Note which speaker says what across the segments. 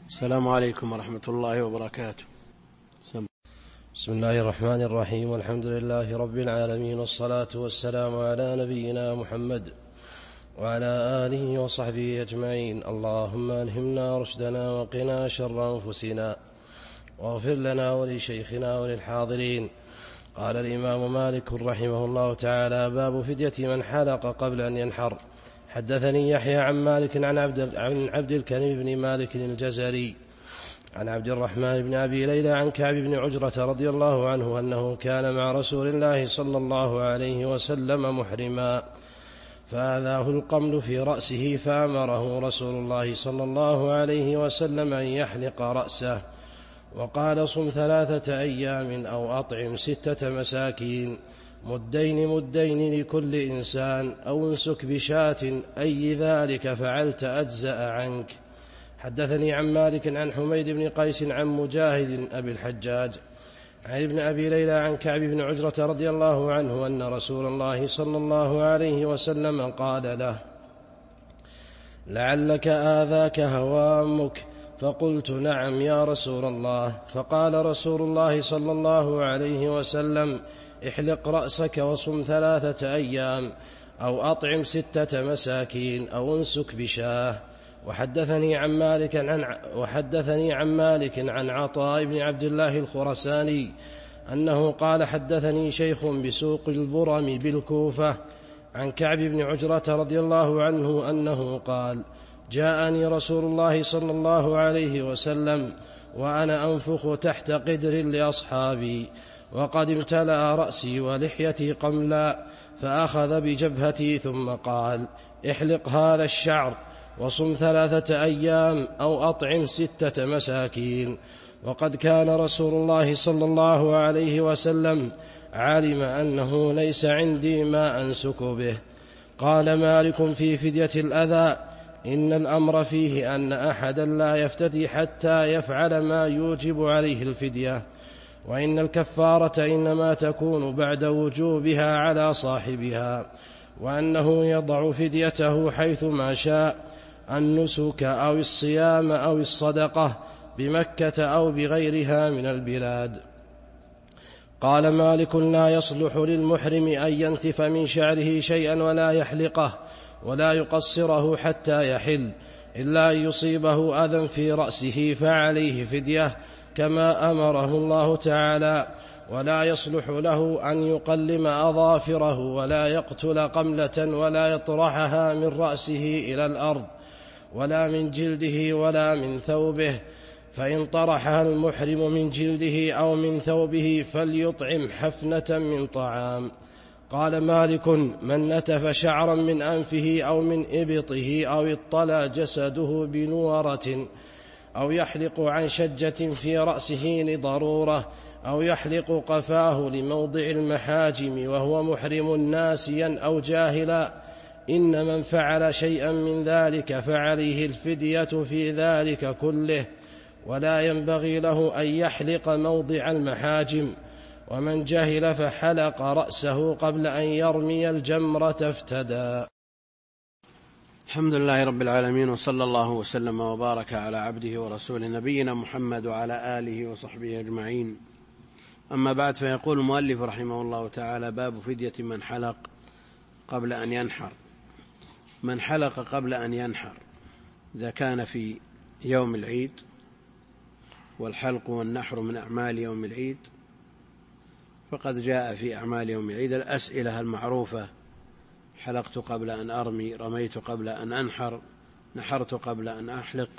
Speaker 1: السلام عليكم ورحمة الله وبركاته.
Speaker 2: بسم الله الرحمن الرحيم، والحمد لله رب العالمين، والصلاة والسلام على نبينا محمد وعلى آله وصحبه أجمعين. اللهم ألهمنا رشدنا وقنا شر أنفسنا واغفر لنا ولشيخنا وللحاضرين. قال الإمام مالك رحمه الله تعالى: باب فدية من حلق قبل أن ينحر. حدثني يحيى عن مالك عن عبد الكريم بن مالك الجزري عن عبد الرحمن بن أبي ليلى عن كعب بن عجرة رضي الله عنه أنه كان مع رسول الله صلى الله عليه وسلم محرما، فآذاه القمل في رأسه، فأمره رسول الله صلى الله عليه وسلم أن يحلق رأسه، وقال: صم 3 أيام أو أطعم 6 مساكين، مدين لكل إنسان، أو انسك بشاة، أي ذلك فعلت أجزأ عنك. حدثني عن مالك عن حميد بن قيس عن مجاهد أبي الحجاج عن ابن أبي ليلى عن كعب بن عجرة رضي الله عنه أن رسول الله صلى الله عليه وسلم قال له: لعلك آذاك هوامك. فقلت: نعم يا رسول الله. فقال رسول الله صلى الله عليه وسلم: احلق رأسك وصم 3 أيام، أو أطعم 6 مساكين، أو انسك بشاه. وحدثني عن مالك عن عطاء بن عبد الله الخرساني أنه قال: حدثني شيخ بسوق البرم بالكوفة عن كعب بن عجرة رضي الله عنه أنه قال: جاءني رسول الله صلى الله عليه وسلم وأنا أنفخ تحت قدر لأصحابي، وقد امتلأ رأسي ولحيتي قملا، فأخذ بجبهتي ثم قال: احلق هذا الشعر وصم 3 أيام، أو أطعم 6 مساكين. وقد كان رسول الله صلى الله عليه وسلم علم أنه ليس عندي ما أنسك به. قال مالك في فدية الأذى: إن الأمر فيه أن أحدا لا يفتدي حتى يفعل ما يوجب عليه الفدية، وإن الكفارة إنما تكون بعد وجوبها على صاحبها، وأنه يضع فديته حيث ما شاء: النسك أو الصيام أو الصدقة، بمكة أو بغيرها من البلاد. قال مالك: لا يصلح للمحرم أن ينتف من شعره شيئا ولا يحلقه ولا يقصره حتى يحل، إلا أن يصيبه أذى في رأسه فعليه فدية كما أمره الله تعالى. ولا يصلح له أن يقلم أظافره ولا يقتل قملة ولا يطرحها من رأسه إلى الأرض ولا من جلده ولا من ثوبه، فإن طرحها المحرم من جلده أو من ثوبه فليطعم حفنة من طعام. قال مالك: من نتف شعرا من أنفه أو من إبطه، أو اطلى جسده بنورة، أو يحلق عن شجة في رأسه لضرورة، أو يحلق قفاه لموضع المحاجم وهو محرم ناسيا أو جاهلا، إن من فعل شيئا من ذلك فعليه الفدية في ذلك كله، ولا ينبغي له أن يحلق موضع المحاجم. ومن جهل فحلق رأسه قبل أن يرمي الجمرة افتدى.
Speaker 1: الحمد لله رب العالمين، وصلى الله وسلم وبارك على عبده ورسوله نبينا محمد وعلى آله وصحبه أجمعين. أما بعد، فيقول المؤلف رحمه الله تعالى: باب فدية من حلق قبل أن ينحر. من حلق قبل أن ينحر إذا كان في يوم العيد، والحلق والنحر من أعمال يوم العيد، فقد جاء في أعمال يوم العيد الأسئلة المعروفة: حلقت قبل أن أرمي، رميت قبل أن أنحر، نحرت قبل أن أحلق.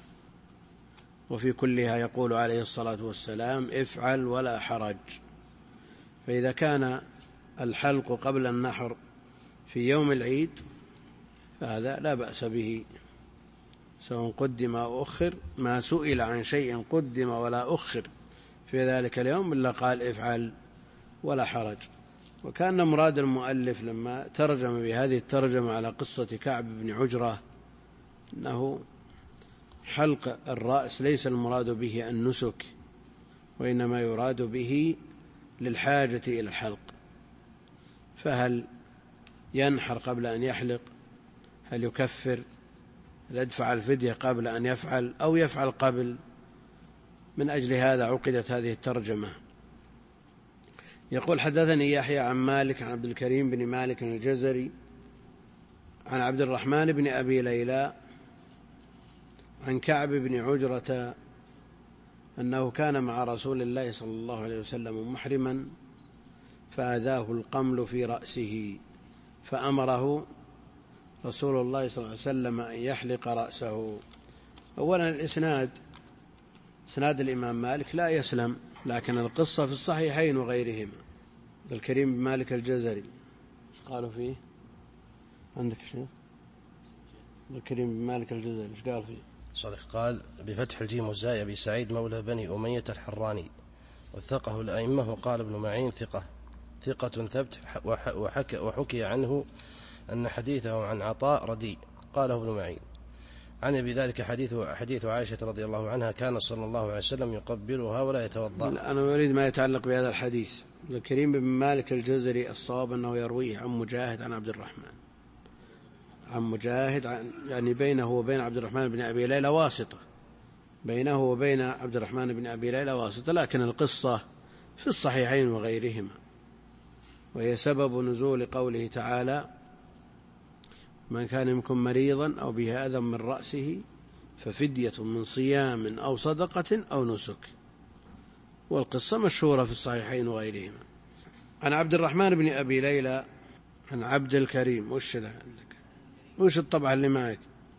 Speaker 1: وفي كلها يقول عليه الصلاة والسلام: افعل ولا حرج. فإذا كان الحلق قبل النحر في يوم العيد فهذا لا بأس به، سواء قدم أو أخر. ما سئل عن شيء قدم ولا أخر في ذلك اليوم إلا قال: افعل ولا حرج. وكان مراد المؤلف لما ترجم بهذه الترجمة على قصة كعب بن عجرة أنه حلق الرأس ليس المراد به النسك، وإنما يراد به للحاجة إلى الحلق. فهل ينحر قبل أن يحلق؟ هل يكفر؟ هل يدفع الفدية قبل أن يفعل أو يفعل قبل؟ من أجل هذا عقدت هذه الترجمة. يقول: حدثني يحيى عن مالك عن عبد الكريم بن مالك الجزري عن عبد الرحمن بن أبي ليلى عن كعب بن عجرة أنه كان مع رسول الله صلى الله عليه وسلم محرما فأذاه القمل في رأسه فأمره رسول الله صلى الله عليه وسلم أن يحلق رأسه. أولا الإسناد، إسناد الإمام مالك لا يسلم، لكن القصة في الصحيحين وغيرهما. عبد الكريم بن مالك الجزري ايش قالوا فيه؟ عندك شيء؟ عبد الكريم بن مالك الجزري ايش قال فيه؟
Speaker 2: صالح قال بفتح الجيم والزاي أبي سعيد مولى بني أمية الحراني، وثقه الأئمة، وقال ابن معين ثقة ثبت، وحكي عنه أن حديثه عن عطاء رديء، قاله ابن معين. عن بذلك حديث عائشة رضي الله عنها كان صلى الله عليه وسلم يقبلها ولا يتوضأ.
Speaker 1: أنا أريد ما يتعلق بهذا الحديث. عبد الكريم بن مالك الجزري الصواب أنه يرويه عن مجاهد عن عبد الرحمن، عن مجاهد، يعني بينه وبين عبد الرحمن بن أبي ليلى واسطة، بينه وبين عبد الرحمن بن أبي ليلى واسطة، لكن القصة في الصحيحين وغيرهما، وهي سبب نزول قوله تعالى: من كان منكم مريضا أو به أذى من رأسه ففدية من صيام أو صدقة أو نسك. والقصة مشهورة في الصحيحين وغيرهما. عن عبد الرحمن بن أبي ليلى عن عبد الكريم. وش ده عندك؟ وش الطبعة اللي معك؟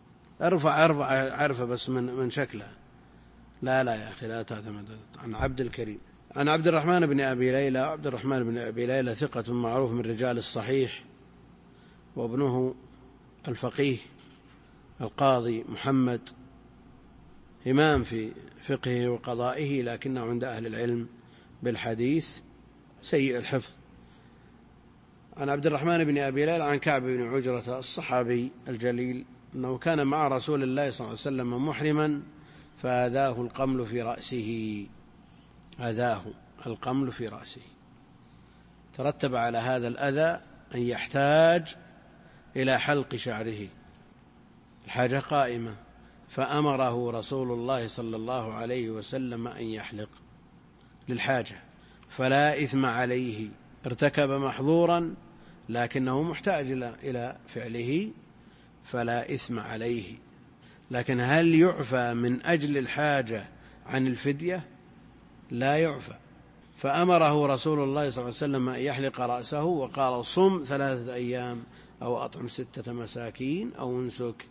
Speaker 1: أرفع بس من شكلها. لا يا أخي لا تعتمد. عن عبد الكريم عن عبد الرحمن بن أبي ليلى. عبد الرحمن بن أبي ليلى ثقة معروف من رجال الصحيح، وابنه الفقيه القاضي محمد، إمام في فقهه وقضائه، لكنه عند أهل العلم بالحديث سيء الحفظ. عن عبد الرحمن بن أبي ليلى عن كعب بن عجرة الصحابي الجليل أنه كان مع رسول الله صلى الله عليه وسلم محرما فأذاه القمل في رأسه. أذاه القمل في رأسه، ترتب على هذا الأذى أن يحتاج إلى حلق شعره، الحاجة قائمة، فأمره رسول الله صلى الله عليه وسلم أن يحلق للحاجة، فلا إثم عليه، ارتكب محظورا لكنه محتاج إلى فعله، فلا إثم عليه. لكن هل يعفى من أجل الحاجة عن الفدية؟ لا يعفى. فأمره رسول الله صلى الله عليه وسلم أن يحلق رأسه، وقال: صم 3 أيام أو أطعم 6 مساكين أو انسك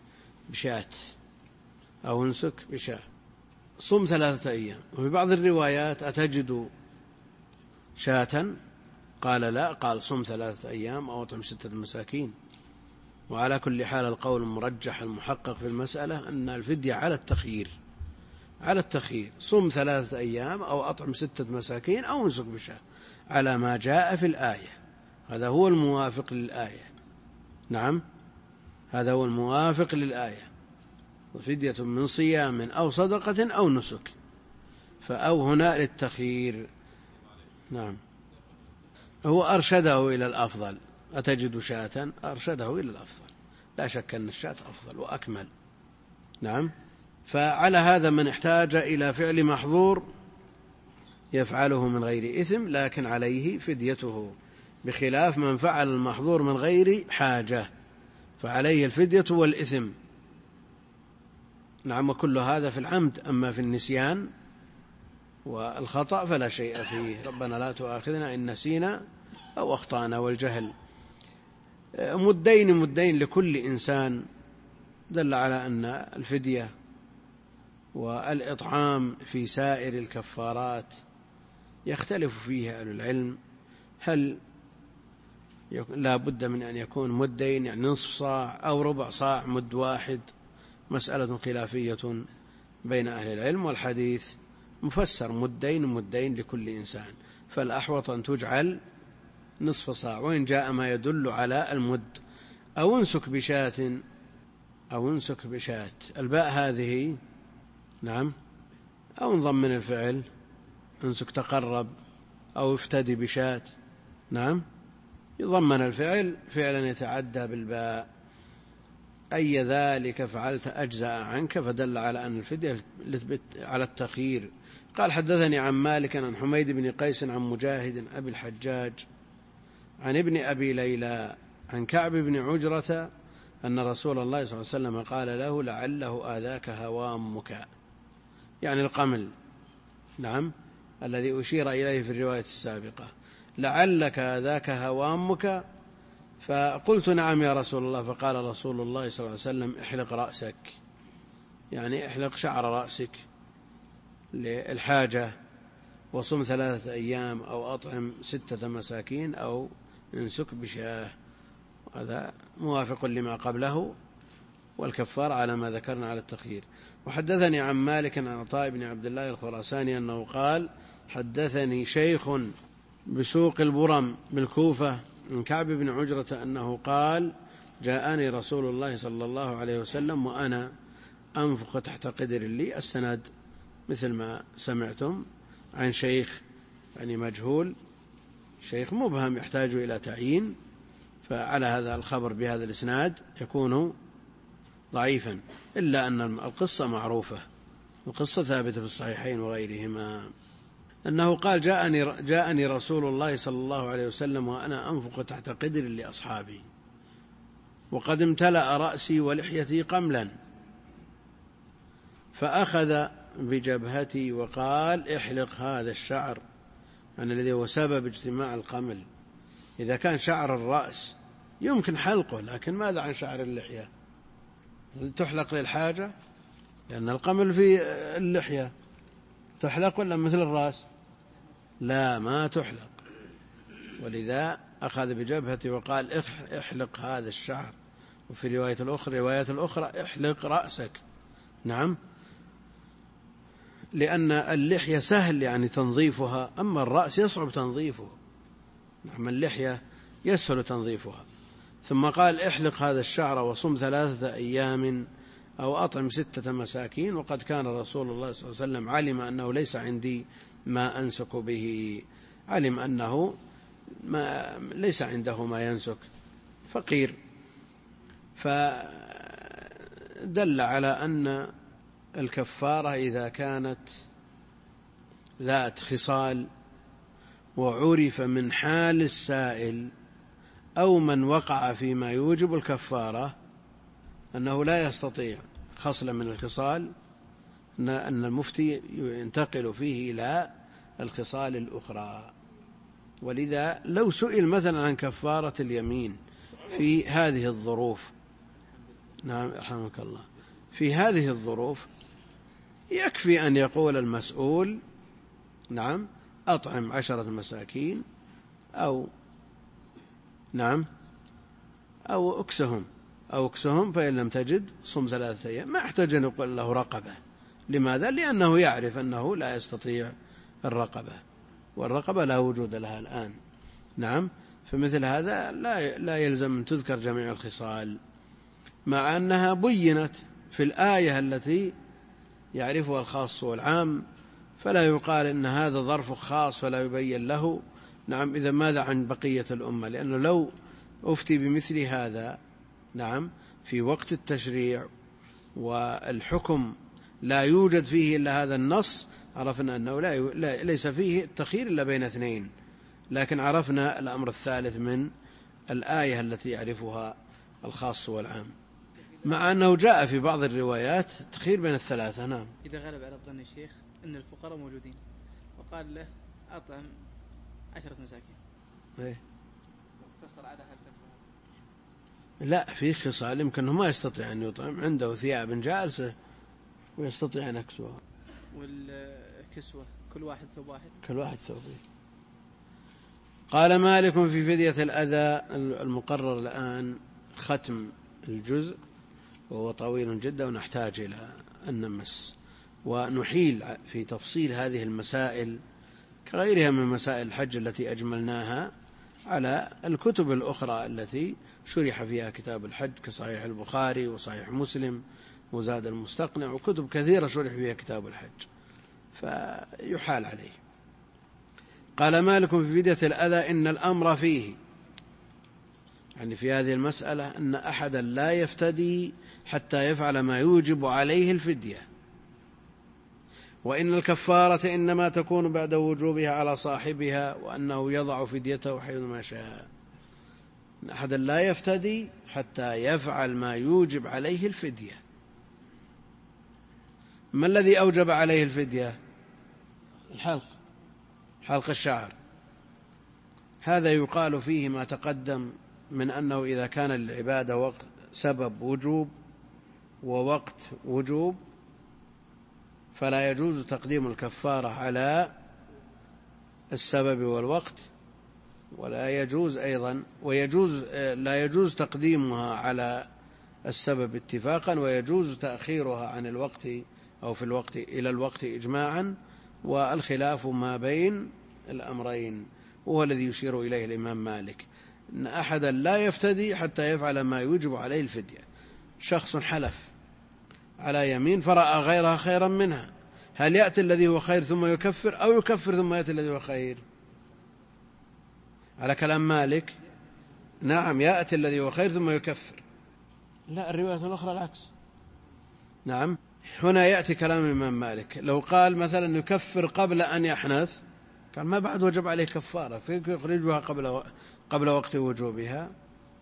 Speaker 1: بشاة. صم 3 أيام. وفي بعض الروايات: أتجد شاة؟ قال: لا. قال: صم 3 أيام أو أطعم 6 مساكين. وعلى كل حال القول المرجح المحقق في المسألة أن الفدية على التخيير، صم 3 أيام أو أطعم 6 مساكين أو انسك بشاة، على ما جاء في الآية. هذا هو الموافق للآية. نعم، هذا هو الموافق للآية. وفدية من صيام أو صدقة أو نسك، فأو هنا للتخيير. نعم، هو أرشده إلى الأفضل. أتجد شاة؟ أرشده إلى الأفضل، لا شك أن الشاة أفضل وأكمل. نعم، فعلى هذا من احتاج إلى فعل محظور يفعله من غير إثم، لكن عليه فديته، بخلاف من فعل المحظور من غير حاجة فعليه الفدية والإثم. نعم، وكل هذا في العمد. أما في النسيان والخطأ فلا شيء فيه. ربنا لا تؤاخذنا إن نسينا أو أخطأنا. والجهل مدين لكل إنسان، دل على أن الفدية والإطعام في سائر الكفارات يختلف فيها أهل العلم، هل لا بد من أن يكون مدين، يعني نصف صاع، أو ربع صاع، مد واحد، مسألة خلافية بين أهل العلم. والحديث مفسر مدين لكل إنسان، فالأحوط أن تجعل نصف صاع، وإن جاء ما يدل على المد. أو انسك بشاة، الباء هذه نعم، أو انضم من الفعل، انسك تقرب، أو افتدي بشاة. نعم، يضمن الفعل فعلا يتعدى بالباء. أي ذلك فعلت أجزاء عنك، فدل على أن الفدية على التخيير. قال حدثني عن مالك عن حميد بن قيس عن مجاهد أبي الحجاج عن ابن أبي ليلى عن كعب بن عجرة أن رسول الله صلى الله عليه وسلم قال له لعله آذاك هوامك، يعني القمل، نعم، الذي أشير إليه في الرواية السابقة، لعلك آذاك هوامك. فقلت نعم يا رسول الله. فقال رسول الله صلى الله عليه وسلم احلق رأسك، يعني احلق شعر رأسك للحاجة، وصم 3 أيام أو أطعم 6 مساكين أو انسك بشاه. هذا موافق لما قبله، والكفار على ما ذكرنا على التخيير. وحدثني عن مالك عن عطاء بن عبد الله الخراساني أنه قال حدثني شيخ بسوق البرم بالكوفة من كعب بن عجرة أنه قال جاءني رسول الله صلى الله عليه وسلم وأنا أنفخ تحت قدر لي. السند مثل ما سمعتم عن شيخ يعني مجهول، شيخ مبهم يحتاج إلى تعيين، فعلى هذا الخبر بهذا الإسناد يكون ضعيفا، إلا أن القصة معروفة، القصة ثابتة في الصحيحين وغيرهما، أنه قال جاءني رسول الله صلى الله عليه وسلم وأنا أنفق تحت قدر لأصحابي وقد امتلأ رأسي ولحيتي قملا، فأخذ بجبهتي وقال احلق هذا الشعر، يعني الذي هو سبب اجتماع القمل. إذا كان شعر الرأس يمكن حلقه، لكن ماذا عن شعر اللحية؟ تحلق للحاجة، لأن القمل في اللحية، تحلق ولا مثل الرأس؟ لا، ما تحلق. ولذا أخذ بجبهتي وقال احلق هذا الشعر. وفي روايات الأخرى احلق رأسك، نعم، لأن اللحية سهل يعني تنظيفها، أما الرأس يصعب تنظيفه، نعم، اللحية يسهل تنظيفها. ثم قال احلق هذا الشعر وصم 3 أيام أو أطعم 6 مساكين. وقد كان رسول الله صلى الله عليه وسلم علم أنه ليس عندي ما أنسك به، علم أنه ليس عنده ما ينسك، فقير، فدل على أن الكفارة إذا كانت ذات خصال وعرف من حال السائل أو من وقع فيما يوجب الكفارة أنه لا يستطيع خصلة من الخصال، أن المفتي ينتقل فيه إلى الخصال الأخرى. ولذا لو سئل مثلا عن كفارة اليمين في هذه الظروف، نعم رحمك الله، في هذه الظروف يكفي أن يقول المسؤول نعم أطعم 10 مساكين أو نعم أو أكسهم فإن لم تجد صم 3 أيام. ما احتاج أن يقول له رقبة. لماذا؟ لأنه يعرف أنه لا يستطيع الرقبة، والرقبة لا وجود لها الآن، نعم. فمثل هذا لا يلزم أن تذكر جميع الخصال، مع أنها بينت في الآية التي يعرفها الخاص والعام، فلا يقال إن هذا ظرف خاص فلا يبين له. نعم، إذا ماذا عن بقية الأمة؟ لأنه لو أفتي بمثل هذا نعم في وقت التشريع والحكم لا يوجد فيه إلا هذا النص، عرفنا أنه ليس فيه التخيير إلا بين 2، لكن عرفنا الأمر الثالث من الآية التي يعرفها الخاص والعام، مع أنه جاء في بعض الروايات التخيير بين 3. نعم.
Speaker 3: إذا غلب على الظن الشيخ أن الفقراء موجودين وقال له أطعم 10 مساكين، اقتصر على هالفتوى.
Speaker 1: لا، في خصال يمكن أنه ما يستطيع أن يطعم، عنده ثياب جالسة ويستطيع أن يكسوها.
Speaker 3: والكسوة كل واحد ثوب واحد.
Speaker 1: كل واحد ثوبه. قال مالك في فدية الأذى. المقرر الآن ختم الجزء وهو طويل جدا ونحتاج إلى أن نمس ونحيل في تفصيل هذه المسائل كغيرها من مسائل الحج التي أجملناها على الكتب الأخرى التي شرح فيها كتاب الحج كصحيح البخاري وصحيح مسلم وزاد المستقنع، وكتب كثيرة شرح فيها كتاب الحج، فيحال عليه. قال مالك في فدية الأذى إن الأمر فيه، يعني في هذه المسألة أن أحدا لا يفتدي حتى يفعل ما يوجب عليه الفدية، وإن الكفارة إنما تكون بعد وجوبها على صاحبها، وأنه يضع فديته حيثما شاء. أحدا لا يفتدي حتى يفعل ما يوجب عليه الفدية. ما الذي أوجب عليه الفدية؟ حلق الشعر. هذا يقال فيه ما تقدم من أنه إذا كان للعبادة سبب وجوب ووقت وجوب فلا يجوز تقديم الكفارة على السبب والوقت، ولا يجوز أيضا لا يجوز تقديمها على السبب اتفاقا، ويجوز تأخيرها عن الوقت أو في الوقت إلى الوقت إجماعا، والخلاف ما بين الأمرين، وهو الذي يشير إليه الإمام مالك، أن أحدا لا يفتدي حتى يفعل ما يوجب عليه الفدية. شخص حلف على يمين فرأى غيرها خيرا منها، هل يأتي الذي هو خير ثم يكفر، أو يكفر ثم يأتي الذي هو خير؟ على كلام مالك نعم، يأتي الذي هو خير ثم يكفر. لا، الرواية الأخرى العكس. نعم، هنا يأتي كلام الإمام مالك. لو قال مثلا يكفر قبل أن يحنث، قال ما بعد وجب عليه كفارة، فيخرجها قبل وقت وجوبها،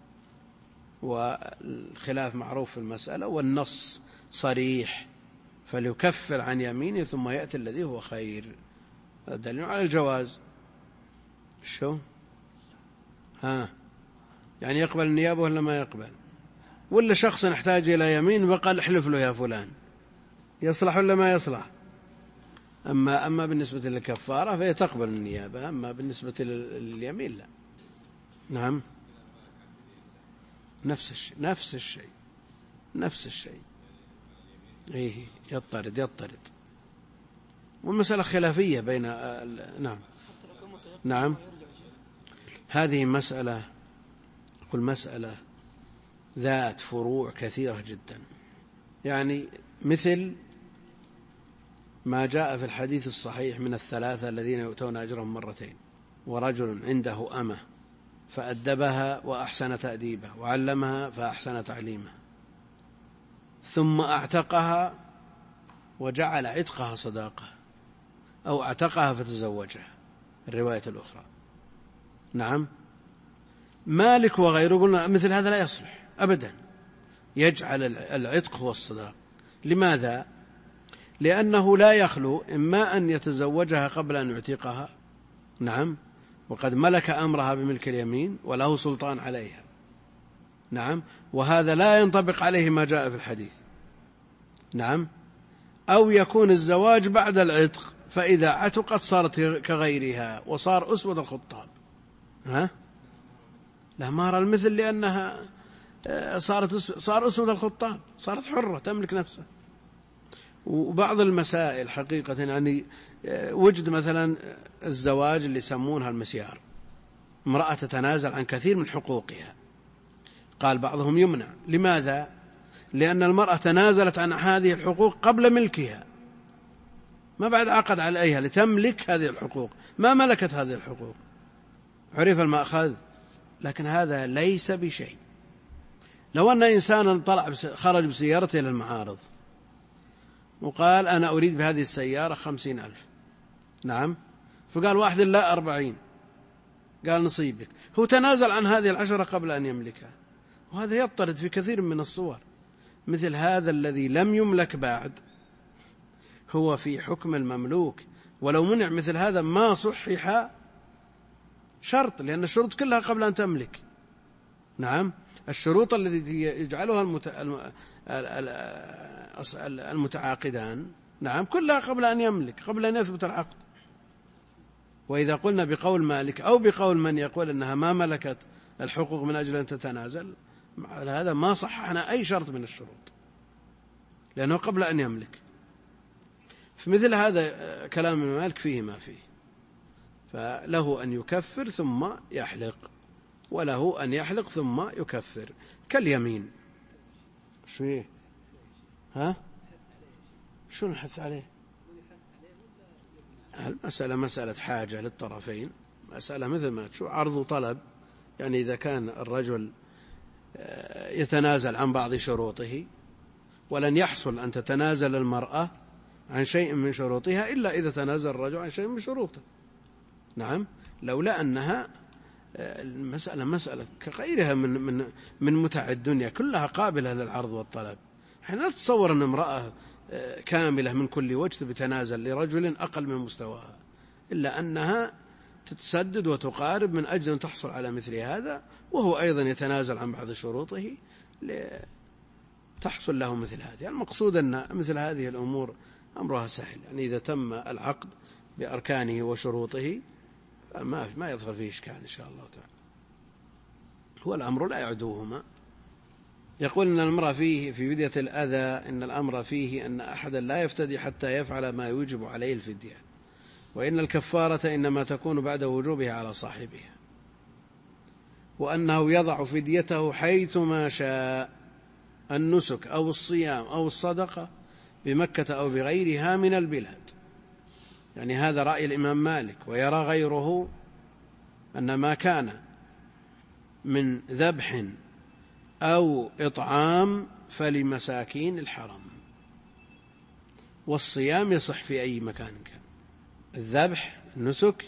Speaker 1: والخلاف معروف في المسألة، والنص صريح، فليكفر عن يمينه ثم يأتي الذي هو خير. هذا دليل على الجواز. شو يعني يقبل النيابة ولا ما يقبل؟ ولا شخص يحتاج إلى يمين وقال احلف له يا فلان، يصلح ولا ما يصلح؟ أما بالنسبة للكفارة فهي تقبل النيابة، أما بالنسبة لليمين لا. نعم، نفس الشيء. إيه، يضطرد. والمسألة خلافية بين نعم. هذه مسألة ذات فروع كثيرة جدا، يعني مثل ما جاء في الحديث الصحيح من الثلاثة الذين يؤتون أجرهم مرتين: ورجل عنده أمة فأدبها وأحسن تأديبها، وعلمها فأحسن تعليمها، ثم أعتقها وجعل عتقها صداقة، أو أعتقها فتزوجها، الرواية الأخرى. نعم، مالك وغيره قلنا مثل هذا لا يصلح أبدا، يجعل العتق هو الصداق. لماذا؟ لأنه لا يخلو إما أن يتزوجها قبل أن يعتقها، نعم، وقد ملك أمرها بملك اليمين وله سلطان عليها، نعم، وهذا لا ينطبق عليه ما جاء في الحديث، نعم، أو يكون الزواج بعد العتق، فإذا عتقت صارت كغيرها وصار أسود الخطاب. لا، مار المثل، لأنها صار أسود الخطاب، صارت حرة تملك نفسها. وبعض المسائل حقيقة يعني وجد مثلا الزواج اللي يسمونها المسيار، امرأة تتنازل عن كثير من حقوقها، قال بعضهم يمنع. لماذا؟ لأن المرأة تنازلت عن هذه الحقوق قبل ملكها، ما بعد عقد عليها لتملك هذه الحقوق، ما ملكت هذه الحقوق، عرف المأخذ. لكن هذا ليس بشيء. لو أن إنسانا خرج بسيارته إلى المعارض وقال أنا أريد بهذه السيارة 50,000، نعم، فقال واحد لا 40، قال نصيبك، هو تنازل عن هذه 10 قبل أن يملكها، وهذا يضطرد في كثير من الصور. مثل هذا الذي لم يملك بعد هو في حكم المملوك، ولو منع مثل هذا ما صحح شرط، لأن الشروط كلها قبل أن تملك، نعم، الشروط التي يجعلها المتعاقدان، نعم، كلها قبل أن يملك، قبل أن يثبت العقد. وإذا قلنا بقول مالك أو بقول من يقول أنها ما ملكت الحقوق من أجل أن تتنازل، هذا ما صححنا أي شرط من الشروط، لأنه قبل أن يملك. في مثل هذا كلام مالك فيه ما فيه، فله أن يكفر ثم يحلق، وله أن يحلق ثم يكفر، كاليمين. شو شو نحث عليه؟ المسألة مسألة حاجة للطرفين، مسألة مثل ما تشوف عرض وطلب. يعني إذا كان الرجل يتنازل عن بعض شروطه، ولن يحصل أن تتنازل المرأة عن شيء من شروطها إلا إذا تنازل الرجل عن شيء من شروطه. نعم، لولا أنها المسألة مسألة كغيرها من متع الدنيا كلها قابلة للعرض والطلب. حين لا تتصور أن امرأة كاملة من كل وجه بتنازل لرجل أقل من مستواها، إلا أنها تتسدد وتقارب من أجل أن تحصل على مثل هذا، وهو أيضا يتنازل عن بعض شروطه لتحصل له مثل هذه. المقصود أن مثل هذه الأمور أمرها سهل، يعني إذا تم العقد بأركانه وشروطه ما يظهر فيه إشكال إن شاء الله تعالى، هو الأمر لا يعدوهما. يقول إن الأمر فيه في فدية الأذى، إن الأمر فيه أن أحدا لا يفتدي حتى يفعل ما يوجب عليه الفدية، وإن الكفارة إنما تكون بعد وجوبها على صاحبها، وأنه يضع فديته حيثما شاء، النسك أو الصيام أو الصدقة بمكة أو بغيرها من البلاد. يعني هذا رأي الإمام مالك، ويرى غيره أن ما كان من ذبح أو إطعام فلمساكين الحرم، والصيام يصح في أي مكان كان. الذبح النسك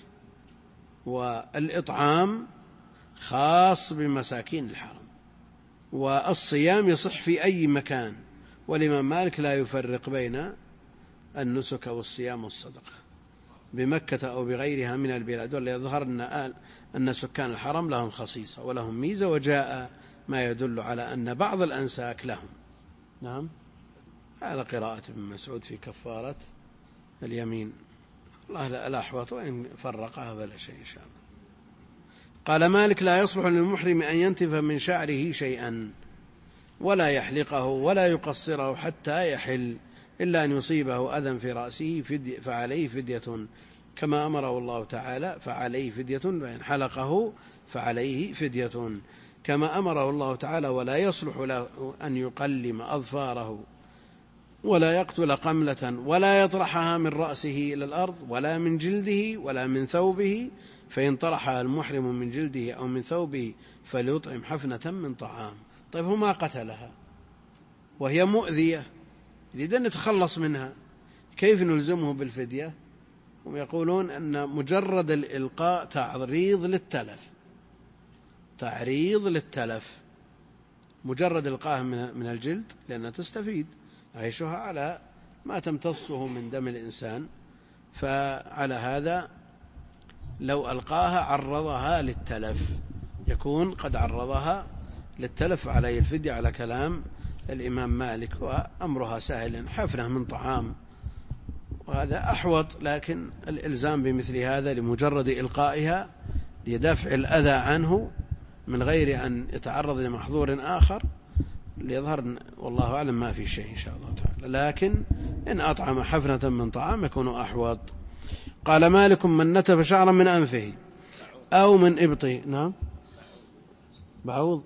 Speaker 1: والإطعام خاص بمساكين الحرم، والصيام يصح في أي مكان. والإمام مالك لا يفرق بين النسك والصيام والصدقة بمكة أو بغيرها من البلاد، ولا يظهر أن سكان الحرم لهم خصيصة ولهم ميزة، وجاء ما يدل على أن بعض الأنساك لهم. نعم، على قراءة ابن مسعود في كفارة اليمين. الله لا أحوط، وإن فرقها فلا شيء إن شاء الله. قال مالك: لا يصلح للمحرم أن ينتف من شعره شيئا ولا يحلقه ولا يقصره حتى يحل، إلا أن يصيبه أذى في رأسه فعليه فدية كما أمره الله تعالى، فعليه فدية، وإن حلقه فعليه فدية كما أمره الله تعالى. ولا يصلح له أن يقلم أظفاره ولا يقتل قملة ولا يطرحها من رأسه إلى الأرض ولا من جلده ولا من ثوبه، فإن طرحها المحرم من جلده أو من ثوبه فليطعم حفنة من طعام. طيب هو ما قتلها وهي مؤذية، يريد أن نتخلص منها، كيف نلزمه بالفدية؟ هم يقولون أن مجرد الإلقاء تعريض للتلف، مجرد إلقاءها من الجلد، لأنها تستفيد عيشها على ما تمتصه من دم الإنسان، فعلى هذا لو ألقاها عرضها للتلف، يكون قد عرضها للتلف عليه الفدية على كلام الإمام مالك، وأمرها سهل، حفنة من طعام، وهذا أحوط. لكن الإلزام بمثل هذا لمجرد إلقائها لدفع الأذى عنه من غير أن يتعرض لمحظور آخر ليظهر والله أعلم ما في شيء إن شاء الله تعالى، لكن إن أطعم حفنة من طعام يكون أحوط. قال مالك: من نتف شعرا من أنفه أو من إبطه. نعم، بعوض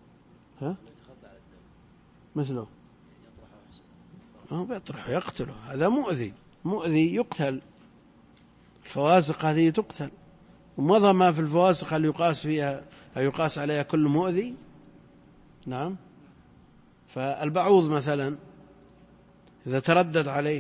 Speaker 1: مثله ما هو بيطرح يقتله، هذا مؤذي يقتل، الفواسق هذه تقتل، ومضى ما في الفواسق هل يقاس عليها كل مؤذي؟ نعم. فالبعوض مثلا إذا تردد عليه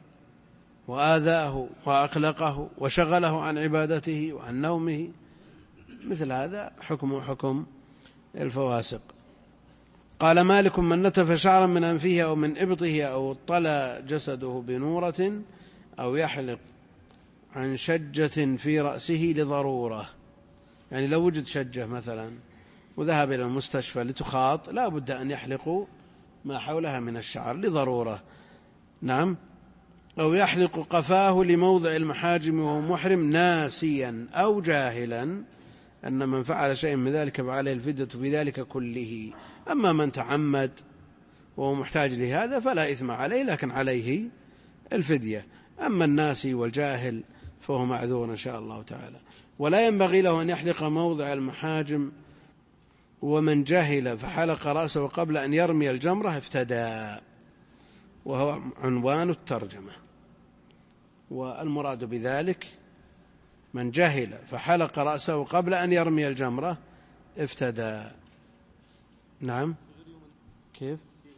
Speaker 1: وآذاه وأقلقه وشغله عن عبادته وعن نومه، مثل هذا حكم الفواسق. قال مالك: من نتف شعرا من أنفه أو من إبطه أو اطلى جسده بنورة أو يحلق عن شجة في رأسه لضرورة، يعني لو وجد شجة مثلا وذهب إلى المستشفى لتخاط، لا بد أن يحلقوا ما حولها من الشعر لضرورة. نعم. أو يحلق قفاه لموضع المحاجم وهو محرم ناسيا أو جاهلا أن من فعل شيء من ذلك فعليه الفدية في ذلك كله. أما من تعمد وهو محتاج لهذا فلا إثم عليه، لكن عليه الفدية. أما الناسي والجاهل فهو معذور إن شاء الله تعالى. ولا ينبغي له أن يحلق موضع المحاجم، ومن جهل فحلق رأسه قبل أن يرمي الجمرة افتدى، وهو عنوان الترجمة. والمراد بذلك من جهل فحلق رأسه قبل أن يرمي الجمرة افتدى. نعم. كيف؟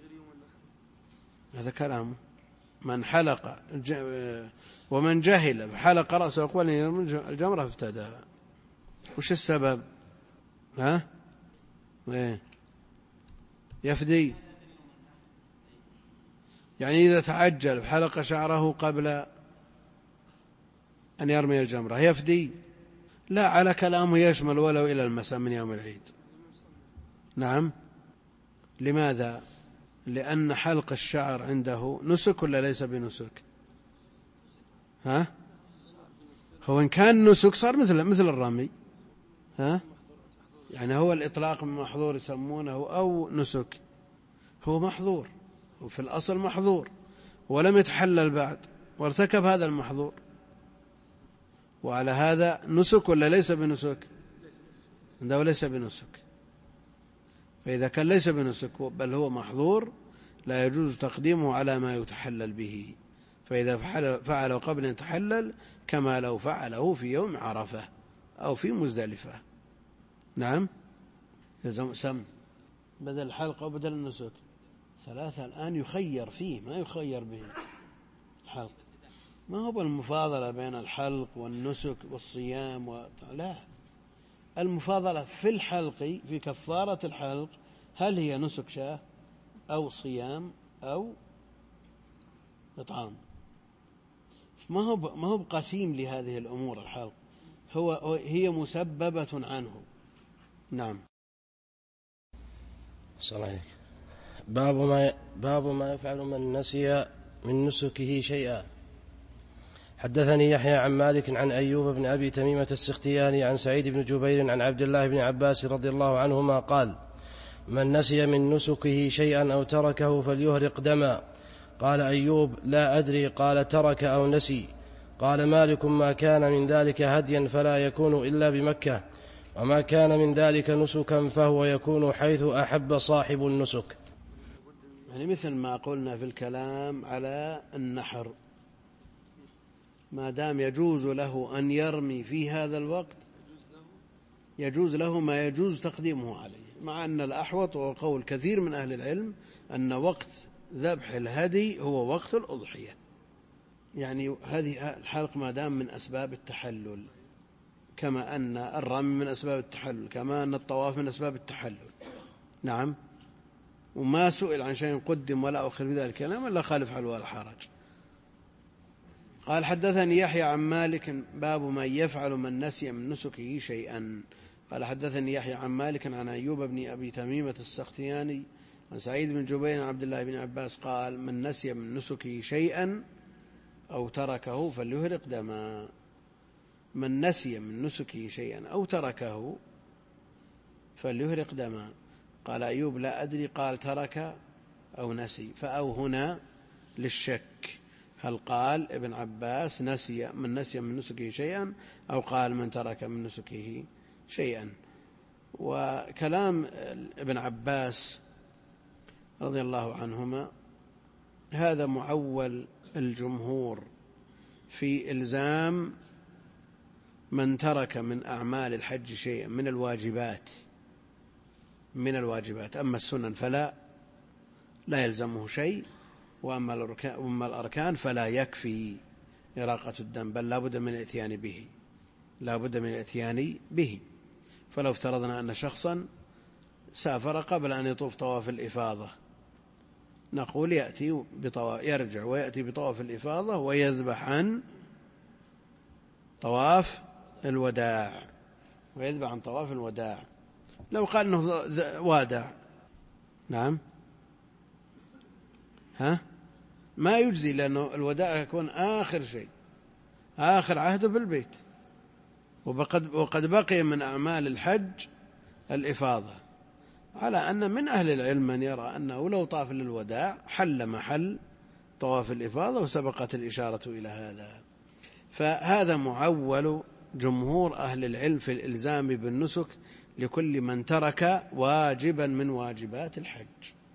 Speaker 1: هذا كلامه. من حلق ومن جهل فحلق رأسه وقال الجمرة افتدى. وش السبب؟ ها؟ ايه؟ يفدي، يعني إذا تعجل فحلق شعره قبل أن يرمي الجمرة يفدي؟ لا، على كلامه يشمل ولو إلى المساء من يوم العيد. نعم. لماذا؟ لأن حلق الشعر عنده نسك ولا ليس بنسك؟ ها؟ هو إن كان نسك صار مثل الرمي. ها؟ يعني هو الإطلاق من محظور يسمونه أو نسك، هو محظور، وفي الأصل محظور ولم يتحلل بعد وارتكب هذا المحظور، وعلى هذا نسك ولا ليس بنسك؟ عنده ليس بنسك. فإذا كان ليس بنسك بل هو محظور لا يجوز تقديمه على ما يتحلل به، فإذا فعله قبل أن يتحلل كما لو فعله في يوم عرفة أو في مزدلفة. نعم. سم بدل الحلق أو بدل النسك، ثلاثة الآن يخير فيه، ما يخير به. الحلق ما هو المفاضلة بين الحلق والنسك والصيام لا، المفاضلة في الحلق، في كفارة الحلق، هل هي نسك شاه أو صيام أو إطعام؟ ما هو بقسيم لهذه الأمور. الحلق هي مسببة عنه. نعم.
Speaker 2: السلام عليكم. باب ما يفعل من نسي من نسكه شيئا. حدثني يحيى عن مالك عن أيوب بن أبي تميمة السختياني عن سعيد بن جبير عن عبد الله بن عباس رضي الله عنهما قال: من نسي من نسكه شيئا أو تركه فليهرق دما. قال أيوب: لا أدري، قال: ترك أو نسي. قال مالك: ما كان من ذلك هديا فلا يكون إلا بمكة، وما كان من ذلك نسكا فهو يكون حيث أحب صاحب النسك.
Speaker 1: يعني مثل ما قلنا في الكلام على النحر، ما دام يجوز له أن يرمي في هذا الوقت يجوز له ما يجوز تقديمه عليه، مع أن الأحوط وقول كثير من أهل العلم أن وقت ذبح الهدي هو وقت الأضحية. يعني هذه الحلق ما دام من أسباب التحلل، كما أن الرمي من أسباب التحلل، كما أن الطواف من أسباب التحلل. نعم. وما سئل عن شيء قدم ولا أخر بذلك الكلام إلا خالف حل ولا حرج. قال: حدثني يحيى عن مالك باب من يفعل من نسي من نسكه شيئا. قال: حدثني يحيى عن مالك عن أيوب بن أبي تميمة السختياني عن سعيد بن جبير عن عبد الله بن عباس قال: من نسي من نسكه شيئا أو تركه فليهرق دما. من نسي من نسكه شيئا أو تركه فليهرق دما. قال أيوب: لا أدري، قال: ترك أو نسي. فأو هنا للشك، هل قال ابن عباس نسي من نسكه شيئا أو قال من ترك من نسكه شيئا. وكلام ابن عباس رضي الله عنهما هذا معول الجمهور في إلزام من ترك من أعمال الحج شيئا من الواجبات، أما السنن فلا يلزمه شيء، وأما الأركان فلا يكفي إراقة الدم، بل لا بد من الإتيان به. فلو افترضنا أن شخصا سافر قبل أن يطوف طواف الإفاضة، نقول يرجع ويأتي بطواف الإفاضة ويذبح عن طواف الوداع، لو قال أنه وادع، نعم، ما يجزي، لأنه الوداع يكون آخر شيء، آخر عهده في البيت، وقد بقي من أعمال الحج الإفاضة، على أن من أهل العلم من يرى أنه لو طاف للوداع حل محل طواف الإفاضة، وسبقت الإشارة إلى هذا. فهذا معول جمهور أهل العلم في الإلزام بالنسك لكل من ترك واجبا من واجبات الحج.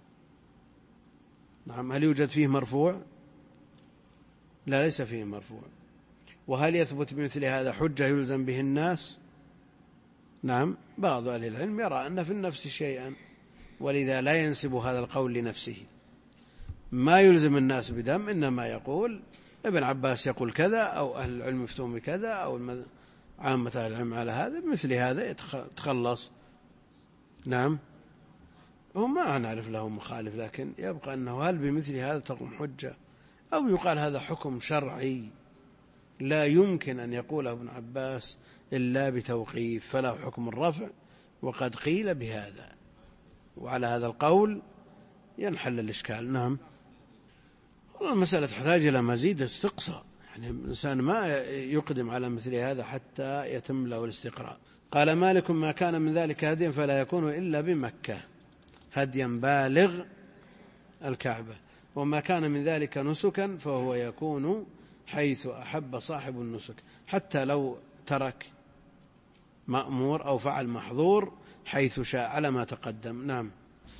Speaker 1: نعم. هل يوجد فيه مرفوع؟ لا، ليس فيه مرفوع. وهل يثبت بمثل هذا حجة يلزم به الناس؟ نعم. بعض أهل العلم يرى أن في النفس شيئا، ولذا لا ينسب هذا القول لنفسه، ما يلزم الناس بدم، إنما يقول ابن عباس يقول كذا، أو أهل العلم يفتون بكذا، أو عامة أهل العلم على هذا، مثل هذا يتخلص. نعم، هو ما نعرف له مخالف، لكن يبقى أنه هل بمثل هذا تقوم حجة، أو يقال هذا حكم شرعي لا يمكن أن يقوله ابن عباس إلا بتوقيف، فله حكم الرفع، وقد قيل بهذا، وعلى هذا القول ينحل الإشكال. نعم، المسألة تحتاج إلى مزيد استقصاء، يعني الإنسان ما يقدم على مثل هذا حتى يتم له الاستقراء. قال مالك: ما كان من ذلك هديا فلا يكون إلا بمكة، هديا بالغ الكعبة، وما كان من ذلك نسكا فهو يكون حيث أحب صاحب النسك، حتى لو ترك مأمور أو فعل محظور حيث شاء، على ما تقدم. نعم.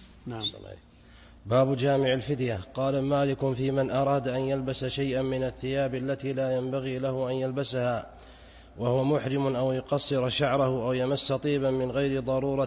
Speaker 2: باب جامع الفدية. قال مالك: في من أراد أن يلبس شيئا من الثياب التي لا ينبغي له أن يلبسها وهو محرم، أو يقصر شعره، أو يمس طيبا من غير ضرورة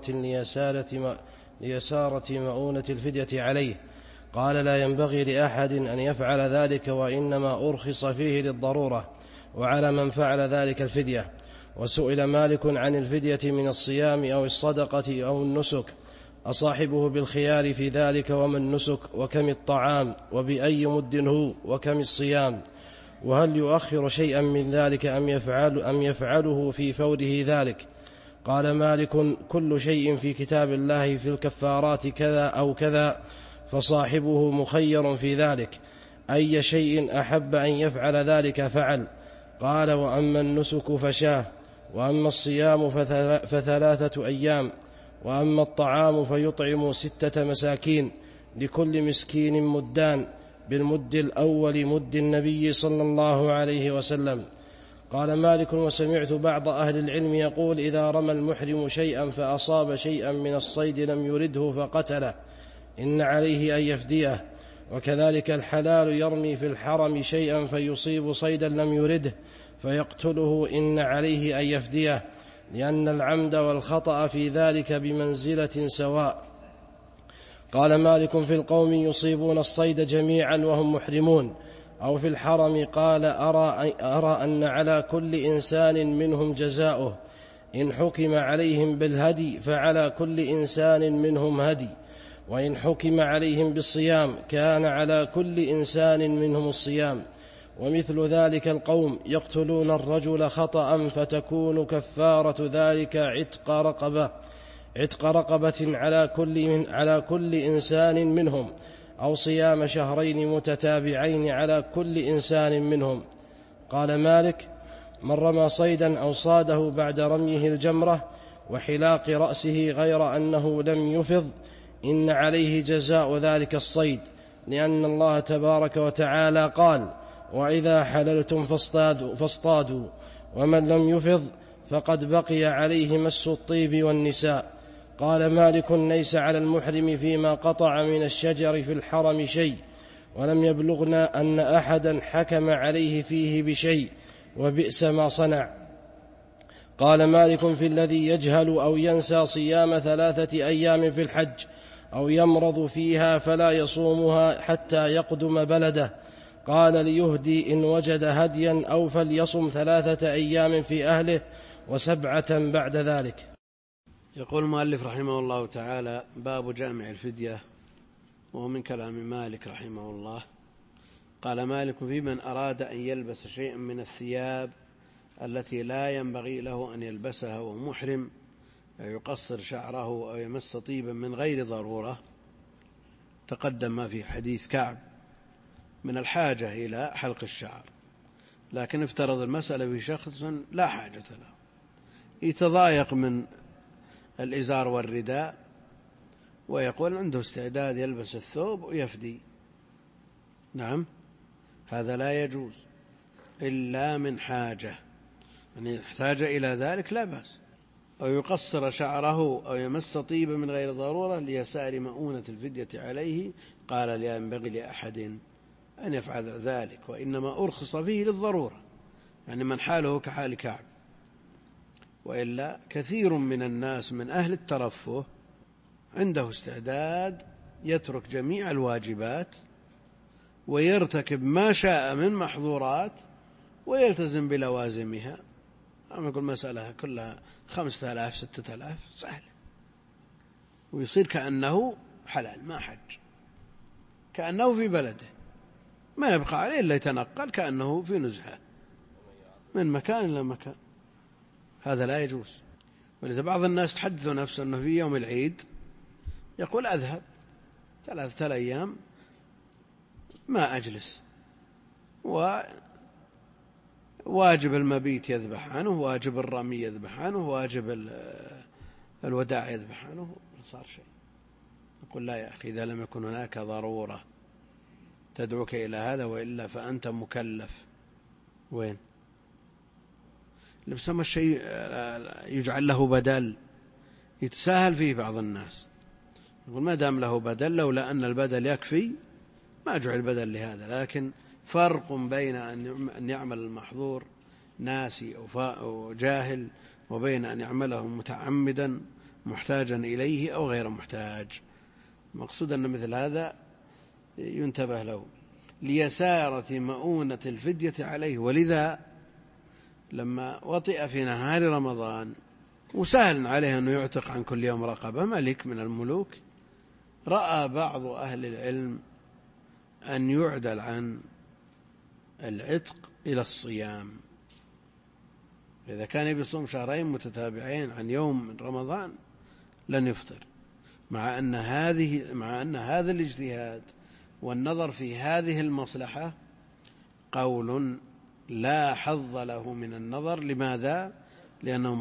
Speaker 2: ليسارة مؤونة الفدية عليه، قال: لا ينبغي لأحد أن يفعل ذلك، وإنما أرخص فيه للضرورة، وعلى من فعل ذلك الفدية. وسئل مالك عن الفدية من الصيام أو الصدقة أو النسك، أصاحبه بالخيار في ذلك، وما النسك، وكم الطعام، وبأي مد هو، وكم الصيام، وهل يؤخر شيئا من ذلك أم يفعله في فوره ذلك؟ قال مالك: كل شيء في كتاب الله في الكفارات كذا أو كذا، فصاحبه مخير في ذلك، أي شيء أحب أن يفعل ذلك فعل. قال: وأما النسك فشاه، وأما الصيام فثلاثة أيام، وأما الطعام فيطعم 6 مساكين، لكل مسكين مدان، بالمد الأول مد النبي صلى الله عليه وسلم. قال مالك: وسمعت بعض أهل العلم يقول: إذا رمى المحرم شيئا فأصاب شيئا من الصيد لم يرده فقتله، إن عليه أن يفديه. وكذلك الحلال يرمي في الحرم شيئا فيصيب صيدا لم يرده فيقتله، إن عليه أن يفديه، لأن العمد والخطأ في ذلك بمنزلة سواء. قال مالك: في القوم يصيبون الصيد جميعا وهم محرمون، أو في الحرم. قال: أرى أن على كل إنسان منهم جزاؤه، إن حكم عليهم بالهدي فعلى كل إنسان منهم هدي، وإن حكم عليهم بالصيام كان على كل إنسان منهم الصيام. ومثل ذلك القوم يقتلون الرجل خطأ، فتكون كفارة ذلك عتق رقبة على كل إنسان منهم، أو صيام شهرين متتابعين على كل إنسان منهم. قال مالك: من رمى صيدا أو صاده بعد رميه الجمرة وحلاق رأسه غير أنه لم يفض، إن عليه جزاء ذلك الصيد، لأن الله تبارك وتعالى قال: وإذا حللتم فاصطادوا، ومن لم يفض فقد بقي عليه مس الطيب والنساء. قال مالك: ليس على المحرم فيما قطع من الشجر في الحرم شيء، ولم يبلغنا أن أحدا حكم عليه فيه بشيء، وبئس ما صنع. قال مالك: في الذي يجهل أو ينسى صيام 3 أيام في الحج، أو يمرض فيها فلا يصومها حتى يقدم بلده. قال: ليهدي إن وجد هديا، أو فليصم 3 أيام في أهله و7 بعد ذلك.
Speaker 1: يقول المؤلف رحمه الله تعالى: باب جامع الفدية، وهو من كلام مالك رحمه الله. قال مالك: في من أراد أن يلبس شيئا من الثياب التي لا ينبغي له أن يلبسها وهو محرم، يقصر شعره أو يمس طيبا من غير ضرورة، تقدم ما في حديث كعب من الحاجة إلى حلق الشعر، لكن افترض المسألة في شخص لا حاجة له، يتضايق من الإزار والرداء، ويقول عنده استعداد يلبس الثوب ويفدي. نعم، هذا لا يجوز إلا من حاجة، يعني يحتاج إلى ذلك لا بأس. أو يقصر شعره أو يمس طيبا من غير ضرورة ليسار مؤونة الفدية عليه، قال: لا ينبغي لأحد أن يفعل ذلك، وإنما أرخص فيه للضرورة، يعني من حاله كحال كعب. وإلا كثير من الناس من أهل الترفه عنده استعداد يترك جميع الواجبات ويرتكب ما شاء من محظورات ويلتزم بلوازمها. أما يقول مسألة كلها 5000 6000 سهل، ويصير كأنه حلال ما حج، كأنه في بلده ما يبقى عليه إلا يتنقل كأنه في نزهة من مكان إلى مكان. هذا لا يجوز. ولذا بعض الناس تحدثوا نفسه أنه في يوم العيد يقول أذهب 3 أيام ما أجلس، وواجب المبيت يذبح عنه، واجب الرمي يذبح عنه، واجب الوداع يذبح عنه، ما صار شيء. نقول لا يا أخي، إذا لم يكن هناك ضرورة تدعوك إلى هذا وإلا فأنت مكلف. وين لبسما الشيء يجعل له بدل يتساهل فيه بعض الناس، يقول ما دام له بدل، لولا أن البدل يكفي ما جعل بدل لهذا. لكن فرق بين أن يعمل المحظور ناسي أو جاهل، وبين أن يعمله متعمدا محتاجا إليه أو غير محتاج. مقصود أن مثل هذا ينتبه له ليسارة مؤونة الفدية عليه. ولذا لما وطئ في نهار رمضان وسهل عليه أنه يعتق عن كل يوم رقبة ملك من الملوك، رأى بعض أهل العلم أن يعدل عن العتق إلى الصيام. إذا كان يصوم 2 شهرين متتابعين عن يوم من رمضان لن يفطر، مع أن هذا الاجتهاد والنظر في هذه المصلحة قول لا حظ له من النظر. لماذا؟ لأنه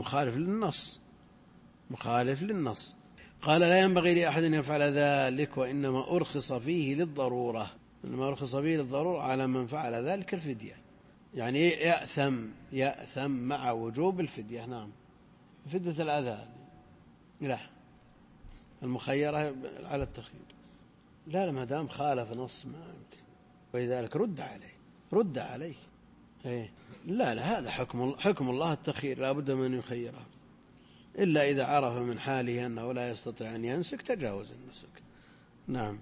Speaker 1: مخالف للنص. قال لا ينبغي لأحد أن يفعل ذلك، وإنما أرخص فيه للضرورة. إنما أرخص فيه للضرورة على من فعل ذلك الفدية، يعني يأثم مع وجوب الفدية. نعم، فدية الأذى لا، المخيرة على التخيير. لا ما دام خالف نص ما يمكن، ولذلك رد عليه. لا هذا حكم الله التخيير، لا بد من يخيره، إلا إذا عرف من حاله أنه لا يستطيع أن ينسك تجاوز النسك. نعم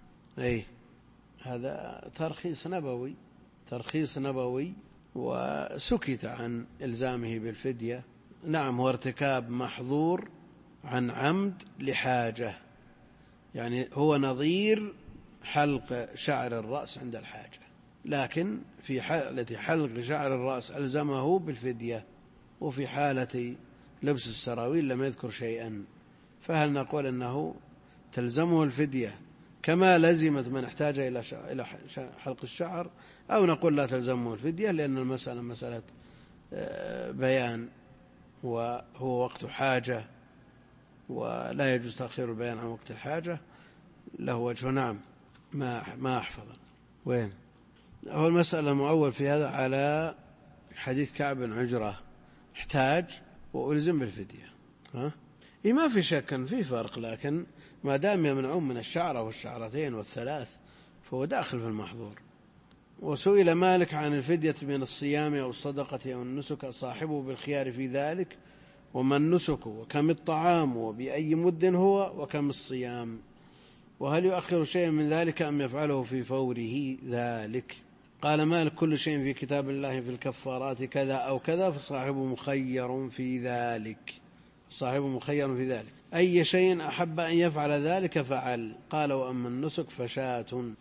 Speaker 1: هذا ترخيص نبوي وسكت عن إلزامه بالفدية. نعم، هو ارتكاب محظور عن عمد لحاجة، يعني هو نظير حلق شعر الرأس عند الحاجة، لكن في حالة حلق شعر الرأس ألزمه بالفدية، وفي حالة لبس السراويل لم يذكر شيئا. فهل نقول أنه تلزمه الفدية كما لزمت من احتاج إلى حلق الشعر، أو نقول لا تلزمه الفدية لأن المسألة مسألة بيان وهو وقت حاجة ولا يجوز تأخير البيان عن وقت الحاجة؟ له وجه. نعم، ما أحفظ وين هو المسألة المؤول في هذا على حديث كعب بن عجرة، احتاج وألزم بالفدية. ما في شك في فرق، لكن ما دام يمنعون من الشعرة والشعرتين والثلاث فهو داخل في المحظور. وسئل مالك عن الفدية من الصيام أو الصدقة أو النسك صاحبه بالخيار في ذلك، وما النسك وكم الطعام وبأي مد هو وكم الصيام، وهل يؤخر شيء من ذلك أم يفعله في فوره ذلك؟ قال مالك كل شيء في كتاب الله في الكفارات كذا أو كذا فصاحبه مخير في ذلك، أي شيء أحب أن يفعل ذلك فعل. قال وأما النسك فشاة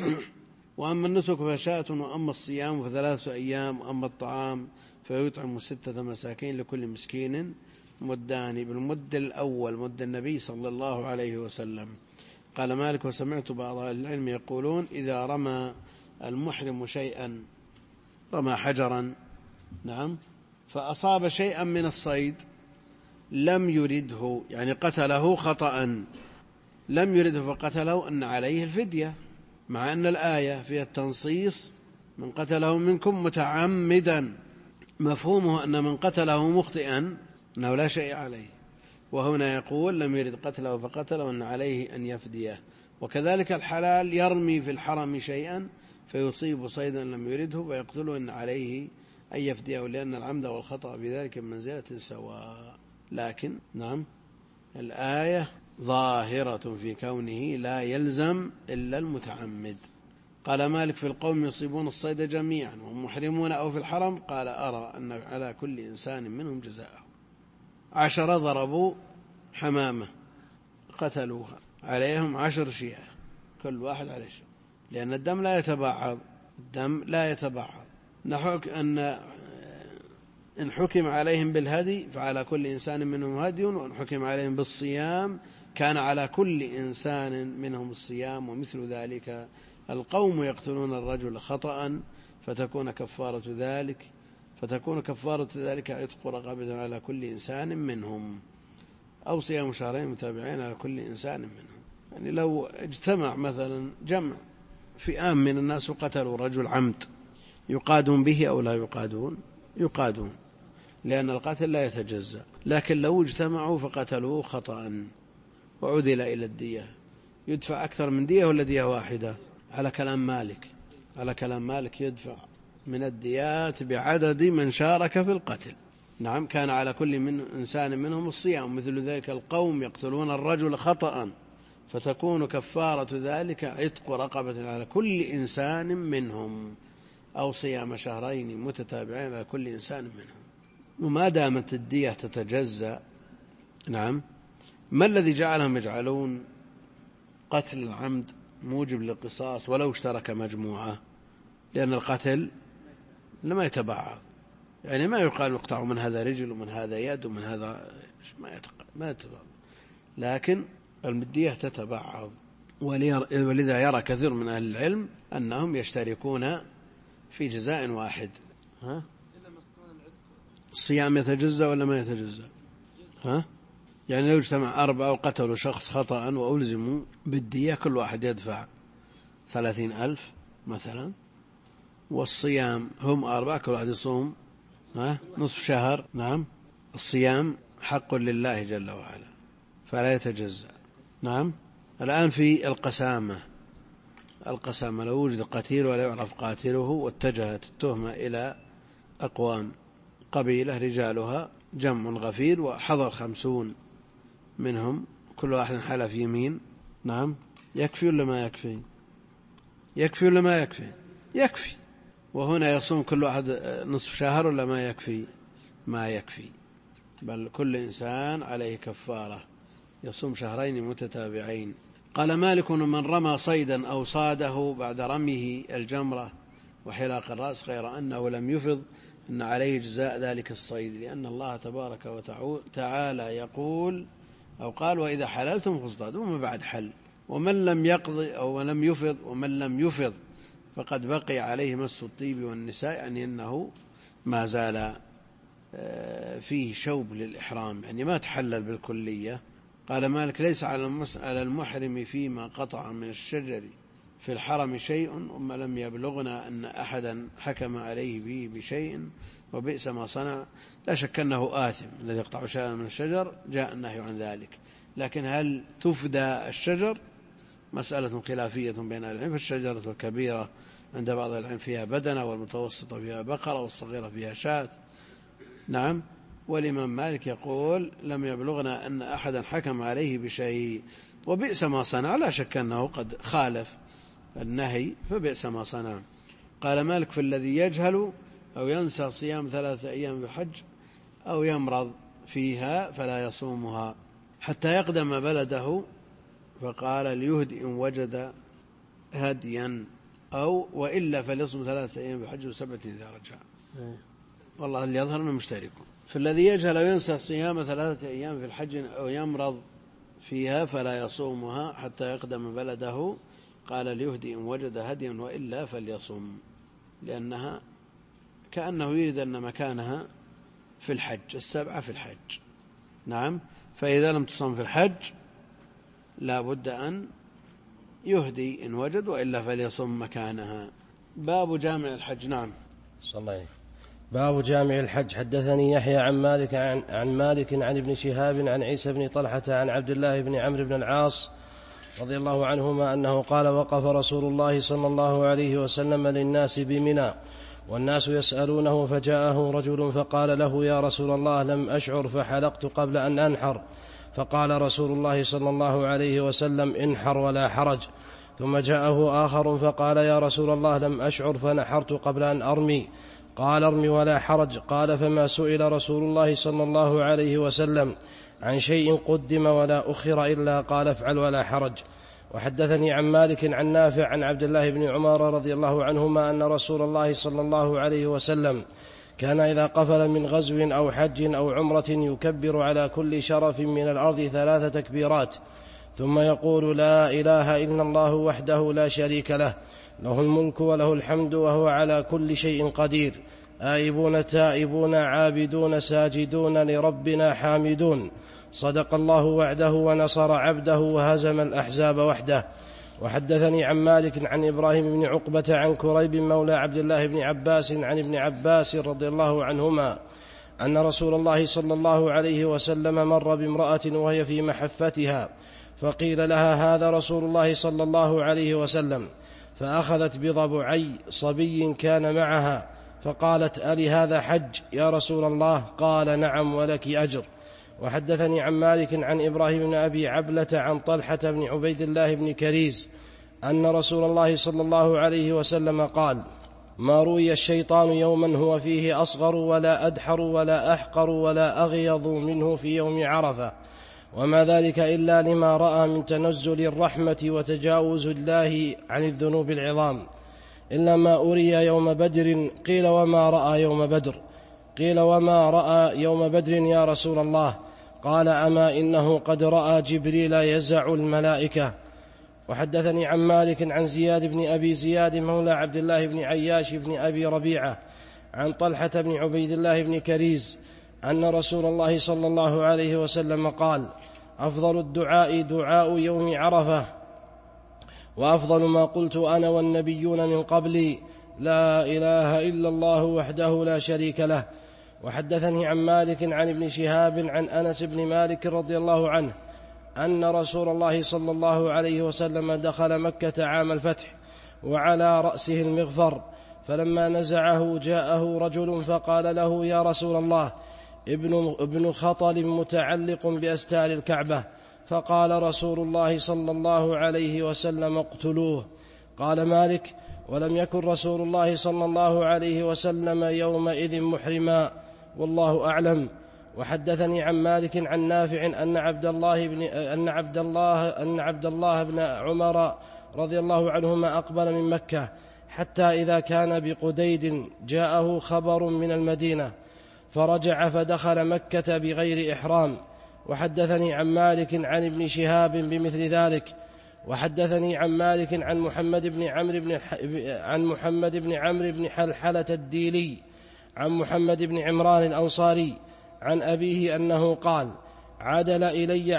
Speaker 1: وأما الصيام ف3 أيام، وأما الطعام فيطعم 6 مساكين لكل مسكين مدان، بالمد الأول مد النبي صلى الله عليه وسلم. قال مالك وسمعت بعض العلم يقولون إذا رمى المحرم شيئا، رمى حجرا فأصاب شيئا من الصيد لم يرده، يعني قتله خطأ لم يرده فقتله، أن عليه الفدية، مع أن الآية فيها التنصيص من قتله منكم متعمدا، مفهومه أن من قتله مخطئا أنه لا شيء عليه، وهنا يقول لم يرد قتله فقتله أن عليه أن يفديه. وكذلك الحلال يرمي في الحرم شيئا فيصيب صيدا لم يرده فيقتله أن عليه أن يفديه، لأن العمد والخطأ بذلك منزلة سواء. لكن الآية ظاهرة في كونه لا يلزم إلا المتعمد. قال مالك في القوم يصيبون الصيد جميعا وهم محرمون أو في الحرم، قال أرى أن على كل إنسان منهم جزاءه. 10 ضربوا حمامة قتلوها، عليهم 10 شياه، كل واحد عليه شيء، لأن الدم لا يتبعض، الدم لا يتبعض. نحو أن إن حكم عليهم بالهدي فعلى كل إنسان منهم هدي، وإن حكم عليهم بالصيام كان على كل إنسان منهم الصيام. ومثل ذلك القوم يقتلون الرجل خطأ فتكون كفارة ذلك عتق رقبة على كل إنسان منهم، أو صيام شهرين متابعين على كل إنسان منهم. يعني لو اجتمع مثلا جمع فئام من الناس وقتلوا رجل عمد، يقادون به أو لا يقادون؟ يقادون، لأن القتل لا يتجزأ. لكن لو اجتمعوا فقتلوه خطأ وعدل إلى الدية، يدفع أكثر من دية ولا دية واحدة؟ على كلام مالك يدفع من الديات بعدد من شارك في القتل. نعم، كان على كل إنسان منهم الصيام. مثل ذلك القوم يقتلون الرجل خطأ فتكون كفارة ذلك عتق رقبة على كل إنسان منهم، أو صيام شهرين متتابعين على كل إنسان منهم. وما دامت الدية تتجزأ، نعم، ما الذي جعلهم يجعلون قتل العمد موجب للقصاص ولو اشترك مجموعة؟ لأن القتل لما يتبعض، يعني ما يقال يقطع من هذا رجل ومن هذا يد ومن هذا، ما يتبعض، لكن الدية تتبعض. ولذا يرى كثير من أهل العلم أنهم يشتركون في جزاء واحد. الصيام يتجزأ ولا ما يتجزأ؟ يعني لو اجتمع 4 وقتلوا شخص خطأ وألزموا بالدية، كل واحد يدفع 30,000 مثلا، والصيام هم 4، كل واحد يصوم نصف شهر. نعم، الصيام حق لله جل وعلا فلا يتجزأ. نعم. الآن في القسامة لو وجد قتيل ولا يعرف قاتله، واتجهت التهمة إلى أقوام، قبيلة رجالها جمع غفير وحضر 50 منهم، كل واحد حلف يمين، نعم، يكفي ولا ما يكفي؟ يكفي ولا ما يكفي؟ يكفي. وهنا يصوم كل واحد نصف شهر ولا ما يكفي؟ ما يكفي، بل كل إنسان عليه كفارة، يصوم شهرين متتابعين. قال مالك: من رمى صيدا أو صاده بعد رميه الجمرة وحلاق الرأس غير أنه لم يفض، إن عليه جزاء ذلك الصيد، لأن الله تبارك وتعالى يقول أو قال: وإذا حللتم فاصطادوا ما بعد حل. ومن لم يقض أو لم يفض، ومن لم يفض فقد بقي عليه مس الطيب والنساء، يعني أنه ما زال فيه شوب للإحرام، يعني ما تحلل بالكلية. قال مالك: ليس على المحرم فيما قطع من الشجر في الحرم شيء، وما لم يبلغنا أن أحدا حكم عليه به بشيء وبئس ما صنع. لا شك أنه آثم الذي يقطع شيئا من الشجر، جاء النهي عن ذلك. لكن هل تفدى الشجر؟ مسألة خلافية بين العلم. فالشجرة الكبيرة عند بعض العلم فيها بدنة، والمتوسطة فيها بقرة، والصغيرة فيها شاة. نعم. والإمام مالك يقول: لم يبلغنا أن أحدا حكم عليه بشيء وبئس ما صنع. لا شك أنه قد خالف النهي، فبئس ما صنع. قال مالك: في الذي يجهل أو ينسى صيام 3 أيام في الحج أو يمرض فيها فلا يصومها حتى يقدم بلده. فقال: ليهدي إن وجد هديا، أو وإلا فليصم 3 أيام في الحج و7 إذا رجع. والله اللي يظهر أنه مشترك. في الذي يجهل أو ينسى صيام 3 أيام في الحج أو يمرض فيها فلا يصومها حتى يقدم بلده. قال: ليهدي إن وجد هديا وإلا فليصم، لأنها كأنه يريد أن مكانها في الحج، 7 في الحج. نعم. فإذا لم تصم في الحج لا بد أن يهدي إن وجد، وإلا فليصم مكانها. باب جامع الحج. نعم.
Speaker 2: صلى الله عليه. باب جامع الحج. حدثني يحيى عن مالك عن ابن شهاب عن عيسى بن طلحة عن عبد الله بن عمرو بن العاص رضي الله عنهما أنه قال: وقف رسول الله صلى الله عليه وسلم للناس بمنى والناس يسألونه، فجاءه رجل فقال له: يا رسول الله، لم أشعر فحلقت قبل أن أنحر. فقال رسول الله صلى الله عليه وسلم: انحر ولا حرج. ثم جاءه آخر فقال: يا رسول الله، لم أشعر فنحرت قبل أن أرمي. قال: ارمي ولا حرج. قال: فما سئل رسول الله صلى الله عليه وسلم عن شيء قدم ولا أخر إلا قال: افعل ولا حرج. وحدثني عن مالك عن نافع عن عبد الله بن عمر رضي الله عنهما أن رسول الله صلى الله عليه وسلم كان إذا قفل من غزو أو حج أو عمرة يكبر على كل شرف من الأرض 3 تكبيرات، ثم يقول: لا إله إلا الله وحده لا شريك له، له الملك وله الحمد وهو على كل شيء قدير، آيبون تائبون عابدون ساجدون لربنا حامدون، صدق الله وعده ونصر عبده وهزم الأحزاب وحده. وحدثني عن مالك عن إبراهيم بن عقبة عن كريب مولى عبد الله بن عباس عن ابن عباس رضي الله عنهما أن رسول الله صلى الله عليه وسلم مر بامرأة وهي في محفتها، فقيل لها: هذا رسول الله صلى الله عليه وسلم، فأخذت بضبعي صبي كان معها، فقالت: ألي هذا حج يا رسول الله؟ قال: نعم ولك أجر. وحدثني عن مالك عن إبراهيم بن أبي عبلة عن طلحة بن عبيد الله بن كريز أن رسول الله صلى الله عليه وسلم قال: ما روي الشيطان يوما هو فيه أصغر ولا أدحر ولا أحقر ولا أغيظ منه في يوم عرفة، وما ذلك إلا لما رأى من تنزل الرحمة وتجاوز الله عن الذنوب العظام، إلا ما أري يوم بدر. قيل: وما رأى يوم بدر؟ قيل: وما رأى يوم بدر يا رسول الله؟ قال: أما إنه قد رأى جبريل يزع الملائكة. وحدثني عن مالك عن زياد بن أبي زياد مولى عبد الله بن عياش بن أبي ربيعة عن طلحة بن عبيد الله بن كريز أن رسول الله صلى الله عليه وسلم قال: أفضل الدعاء دعاء يوم عرفة، وأفضل ما قلت أنا والنبيون من قبلي: لا إله إلا الله وحده لا شريك له. وحدثني عن مالك عن ابن شهاب عن أنس بن مالك رضي الله عنه أن رسول الله صلى الله عليه وسلم دخل مكة عام الفتح وعلى رأسه المغفر، فلما نزعه جاءه رجل فقال له: يا رسول الله، ابن خطل متعلق بأستار الكعبة. فقال رسول الله صلى الله عليه وسلم: اقتلوه. قال مالك: ولم يكن رسول الله صلى الله عليه وسلم يومئذ محرما، والله أعلم. وحدثني عن مالك عن نافع أن عبد الله بن عمر رضي الله عنهما أقبل من مكة حتى إذا كان بقديد جاءه خبر من المدينة، فرجع فدخل مكة بغير إحرام. وحدثني عن مالك عن ابن شهاب بمثل ذلك. وحدثني عن مالك عن محمد بن عمرو بن حلحلة الديلي عن محمد بن عمران الأنصاري عن أبيه أنه قال: عدل إلي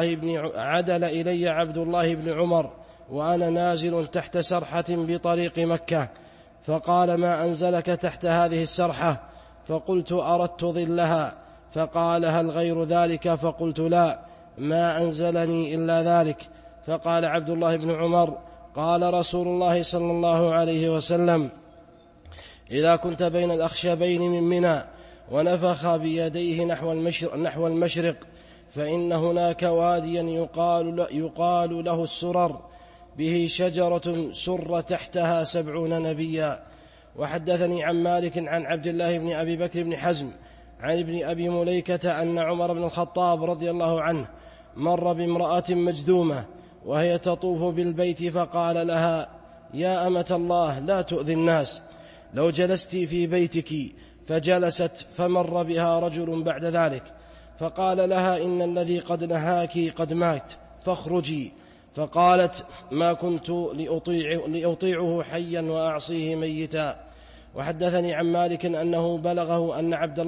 Speaker 2: عبد الله بن عمر وأنا نازل تحت سرحة بطريق مكة، فقال: ما أنزلك تحت هذه السرحة؟ فقلت: أردت ظلها. فقال: هل غير ذلك؟ فقلت: لا، ما أنزلني إلا ذلك. فقال عبد الله بن عمر: قال رسول الله صلى الله عليه وسلم: إذا كنت بين الأخشبين من منى ونفخ بيديه نحو المشرق، فإن هناك واديا يقال له السرر، به شجرة سر تحتها 70 نبيا. وحدثني عن مالك عن عبد الله بن أبي بكر بن حزم عن ابن أبي مليكة أن عمر بن الخطاب رضي الله عنه مر بامرأة مجذومة وهي تطوف بالبيت، فقال لها: يا أمة الله، لا تؤذي الناس، لو جلست في بيتك. فجلست، فمر بها رجل بعد ذلك فقال لها: إن الذي قد نهاك قد مات، فاخرجي. فقالت: ما كنت لأطيعه حيا وأعصيه ميتا. وحدثني عن مالك أنه بلغه أن عبد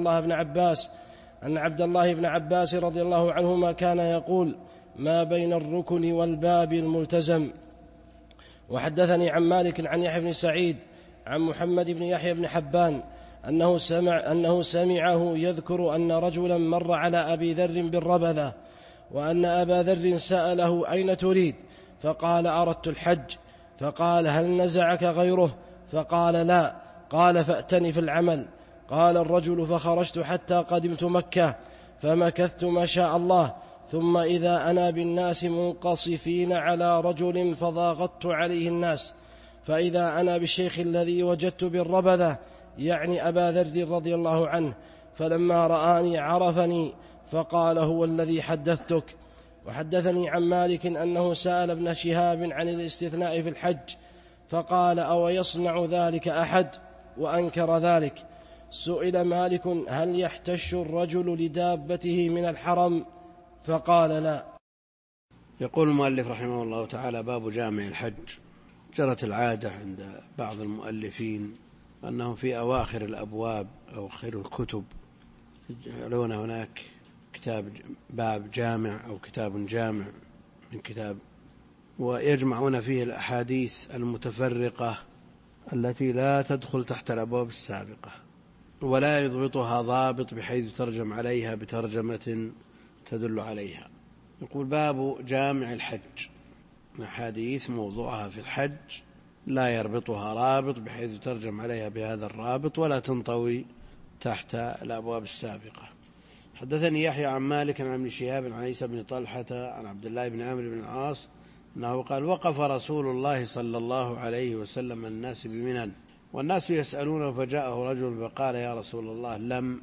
Speaker 2: الله بن عباس رضي الله عنهما كان يقول: ما بين الركن والباب الملتزم. وحدثني عن مالك عن يحيى بن سعيد عن محمد بن يحيى بن حبان أنه سمعه يذكر أن رجلا مر على أبي ذر بالربذة، وأن أبا ذر سأله: أين تريد؟ فقال: أردت الحج. فقال: هل نزعك غيره؟ فقال: لا. قال فأتني في العمل. قال الرجل فخرجت حتى قدمت مكة فمكثت ما شاء الله، ثم إذا أنا بالناس منقصفين على رجل فضاغطت عليه الناس، فإذا أنا بالشيخ الذي وجدت بالربذة يعني أبا ذر رضي الله عنه، فلما رآني عرفني فقال هو الذي حدثتك. وحدثني عن مالك أنه سأل ابن شهاب عن الاستثناء في الحج فقال أو يصنع ذلك أحد، وأنكر ذلك. سئل مالك هل يحتش الرجل لدابته من الحرم؟ فقال لا.
Speaker 1: يقول المؤلف رحمه الله تعالى: باب جامع الحج. جرت العادة عند بعض المؤلفين أنهم في أواخر الأبواب أو خير الكتب يجعلون هناك كتاب باب جامع أو كتاب جامع من كتاب، ويجمعون فيه الأحاديث المتفرقة التي لا تدخل تحت الأبواب السابقة، ولا يضبطها ضابط بحيث ترجم عليها بترجمة تدل عليها. يقول: باب جامع الحج، أحاديث موضوعها في الحج لا يربطها رابط بحيث ترجم عليها بهذا الرابط ولا تنطوي تحت الأبواب السابقة. حدثني يحيى عن مالك عن ابن شهاب عن عيسى بن طلحة عن عبد الله بن عمرو بن العاص أنه قال: وقف رسول الله صلى الله عليه وسلم الناس بمنى والناس يسألونه، فجاءه رجل فقال: يا رسول الله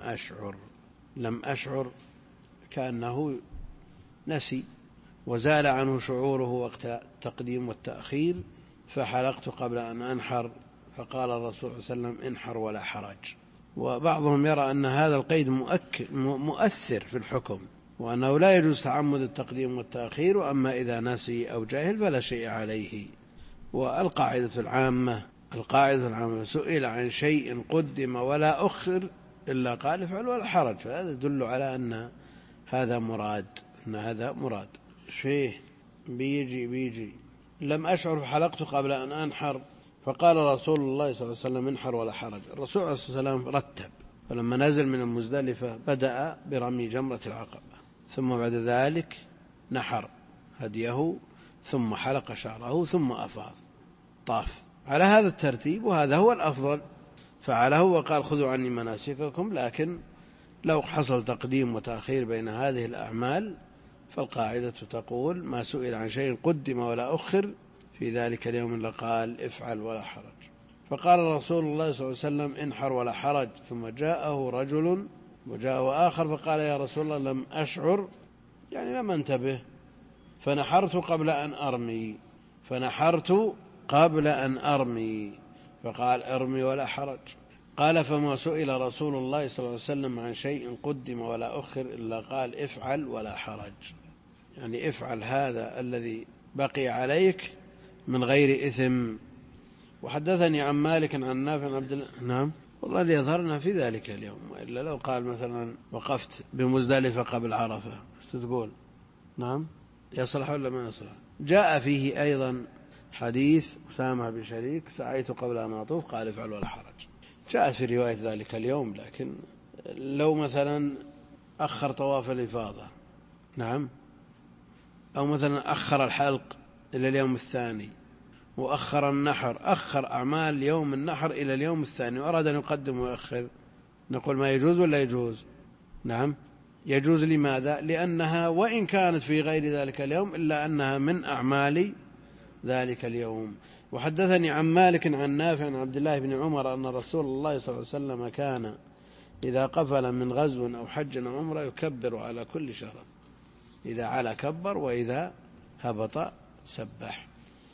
Speaker 1: لم أشعر، كأنه نسي وزال عنه شعوره وقت التقديم والتأخير، فحلقت قبل أن أنحر. فقال الرسول صلى الله عليه وسلم: انحر ولا حرج. وبعضهم يرى أن هذا القيد مؤثر في الحكم، وأنه لا يجوز تعمد التقديم والتأخير، وأما إذا نسي أو جاهل فلا شيء عليه. والقاعدة العامة سئل عن شيء قدم ولا أخر إلا قال افعل ولا حرج، فهذا يدل على أن هذا مراد. فيه بيجي لم أشعر فحلقت قبل أن أنحر، فقال رسول الله صلى الله عليه وسلم: انحر ولا حرج. الرسول عليه الصلاة والسلام رتب، فلما نزل من المزدلفة بدأ برمي جمرة العقبة، ثم بعد ذلك نحر هديه، ثم حلق شعره، ثم أفاض طاف على هذا الترتيب، وهذا هو الأفضل فعله، وقال: خذوا عني مناسككم. لكن لو حصل تقديم وتأخير بين هذه الأعمال فالقاعدة تقول: ما سئل عن شيء قدم ولا أخر في ذلك اليوم لقال افعل ولا حرج. فقال رسول الله صلى الله عليه وسلم: انحر ولا حرج. ثم جاءه رجل وجاءه آخر فقال: يا رسول الله لم أشعر، يعني لم انتبه، فنحرت قبل أن أرمي. فقال: ارمي ولا حرج. قال: فما سئل رسول الله صلى الله عليه وسلم عن شيء قدم ولا أخر إلا قال افعل ولا حرج، يعني افعل هذا الذي بقي عليك من غير إثم. وحدثني عن مالك عن نافع عن عبد الله. نعم، والله ليظهرنا في ذلك اليوم، إلا لو قال مثلا وقفت بمزدلفة قبل عرفة، ايش تقول؟ نعم، يصلح ولا ما يصلح؟ جاء فيه أيضا حديث أسامة بن شريك: سعيت قبل أن أطوف، قال افعل ولا حرج. جاء في رواية ذلك اليوم، لكن لو مثلا أخر طواف الإفاضة، نعم، أو مثلا أخر الحلق إلى اليوم الثاني، وأخر النحر، أخر أعمال يوم النحر إلى اليوم الثاني، وأراد أن يقدم ويؤخر، نقول ما يجوز ولا يجوز؟ نعم يجوز. لماذا؟ لأنها وإن كانت في غير ذلك اليوم إلا أنها من أعمال ذلك اليوم. وحدثني عن مالك عن نافع عن عبد الله بن عمر أن رسول الله صلى الله عليه وسلم كان إذا قفل من غزو أو حج أو عمرة يكبر على كل شرف، إذا علا كبر وإذا هبط سبح.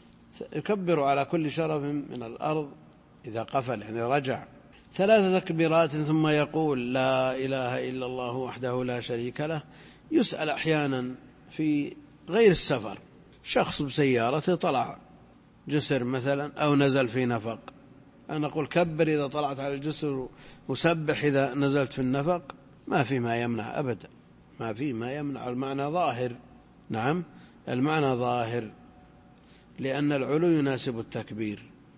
Speaker 1: يكبر على كل شرف من الأرض إذا قفل، يعني رجع 3 تكبيرات، ثم يقول: لا إله إلا الله وحده لا شريك له. يسأل أحيانا في غير السفر، شخص بسيارته طلع جسر مثلا أو نزل في نفق، أنا أقول كبر إذا طلعت على الجسر وسبح إذا نزلت في النفق، ما في ما يمنع أبدا، ما في ما يمنع، المعنى ظاهر. نعم، المعنى ظاهر، لأن العلو يناسب التكبير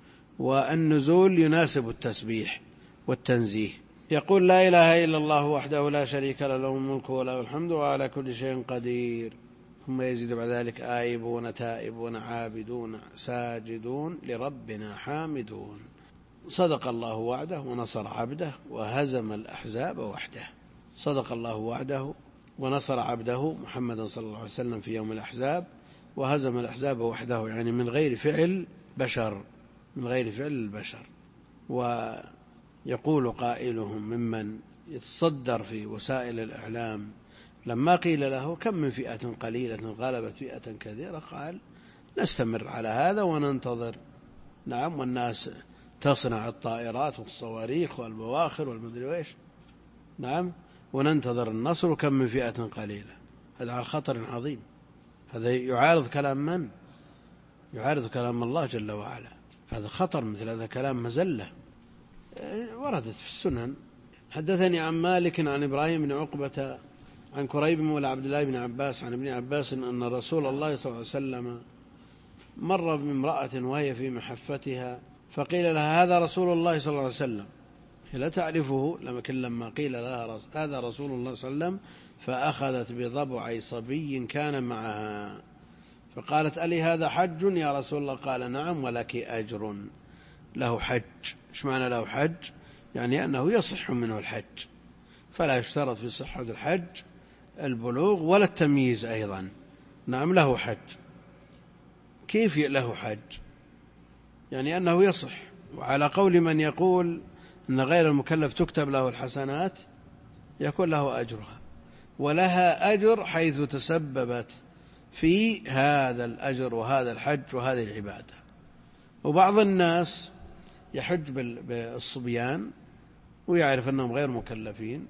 Speaker 1: والنزول يناسب التسبيح والتنزيه. يقول: لا إله إلا الله وحده لا شريك له، له الملك وله الحمد وعلى كل شيء قدير. ثم يزيد بعد ذلك: آيبون تائبون عابدون ساجدون لربنا حامدون. صدق الله وعده ونصر عبده وهزم الأحزاب وحده. صدق الله وعده ونصر عبده محمدا صلى الله عليه وسلم في يوم الأحزاب وهزم الأحزاب وحده، يعني من غير فعل بشر، من غير فعل البشر. ويقول قائلهم ممن يتصدر في وسائل الإعلام لما قيل له كم من فئة قليلة غلبت فئة كثيرة، قال نستمر على هذا وننتظر. نعم، والناس تصنع الطائرات والصواريخ والبواخر والمدري ايش، نعم، وننتظر النصر، وكم من فئة قليلة. هذا على خطر عظيم. هذا يعارض كلام من؟ يعارض كلام الله جل وعلا. هذا خطر، مثل هذا كلام مزلة وردت في السنن. حدثني عن مالك عن إبراهيم بن عقبة عن كريب مولى عبد الله بن عباس عن ابن عباس أن رسول الله صلى الله عليه وسلم مر بامرأة وهي في محفتها فقيل لها هذا رسول الله صلى الله عليه وسلم، هي لا تعرفه، لكن لما قيل لها هذا رسول الله صلى الله عليه وسلم فأخذت بضبع صبي كان معها فقالت ألي هذا حج يا رسول الله؟ قال نعم ولك أجر. له حج. ايش معنى له حج؟ يعني أنه يصح منه الحج، فلا يشترط في صحة الحج البلوغ ولا التمييز أيضا. نعم له حج. كيف له حج؟ يعني أنه يصح. وعلى قول من يقول أن غير المكلف تكتب له الحسنات يكون له أجرها، ولها أجر حيث تسببت في هذا الأجر وهذا الحج وهذه العبادة. وبعض الناس يحج بالصبيان ويعرف أنهم غير مكلفين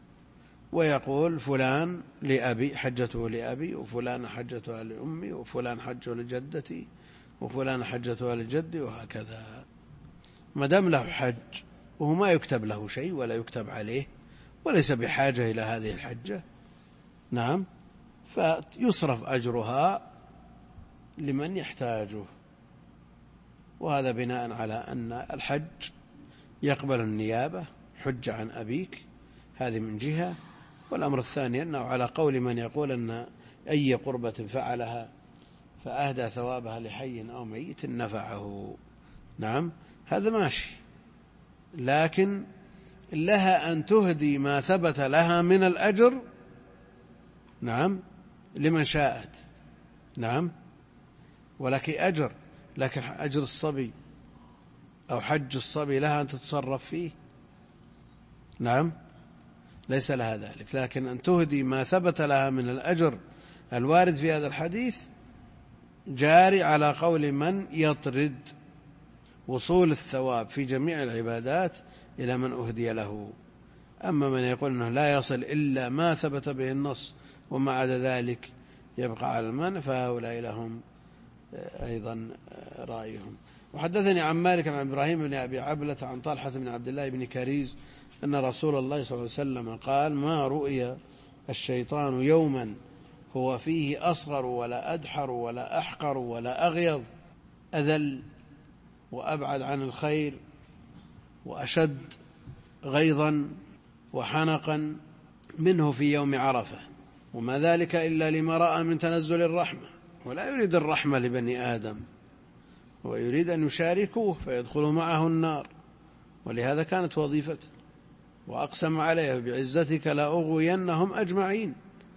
Speaker 1: ويقول فلان لأبي حجته لأبي، وفلان حجتها لأمي، وفلان حجه لجدتي، وفلان حجتها لجدي، وهكذا. ما دام له حج وهو ما يكتب له شيء ولا يكتب عليه وليس بحاجة إلى هذه الحجة، نعم، فيصرف أجرها لمن يحتاجه. وهذا بناء على أن الحج يقبل النيابة، حج عن أبيك، هذه من جهة. والأمر الثاني أنه على قول من يقول أن أي قربة فعلها فأهدى ثوابها لحي أو ميت نفعه، نعم، هذا ماشي، لكن لها أن تهدي ما ثبت لها من الأجر، نعم، لمن شاءت، نعم، ولك أجر، لكن أجر الصبي أو حج الصبي لها أن تتصرف فيه، نعم، ليس لها ذلك، لكن أن تهدي ما ثبت لها من الأجر الوارد في هذا الحديث جاري على قول من يطرد وصول الثواب في جميع العبادات إلى من أهدي له. أما من يقول أنه لا يصل إلا ما ثبت به النص وما عدا ذلك يبقى على المنع، فهؤلاء لهم أيضا رأيهم. وحدثني عن مالك عن إبراهيم بن أبي عبلة عن طلحة بن عبد الله بن كريز أن رسول الله صلى الله عليه وسلم قال ما رؤي الشيطان يوما هو فيه أصغر ولا أدحر ولا أحقر ولا أغيظ أذل وأبعد عن الخير وأشد غيظا وحنقا منه في يوم عرفة، وما ذلك إلا لما رأى من تنزل الرحمة، ولا يريد الرحمة لبني آدم ويريد أن يشاركوه فيدخلوا معه النار، ولهذا كانت وظيفته. وأقسم عليه بعزتك لأغوينهم أجمعين،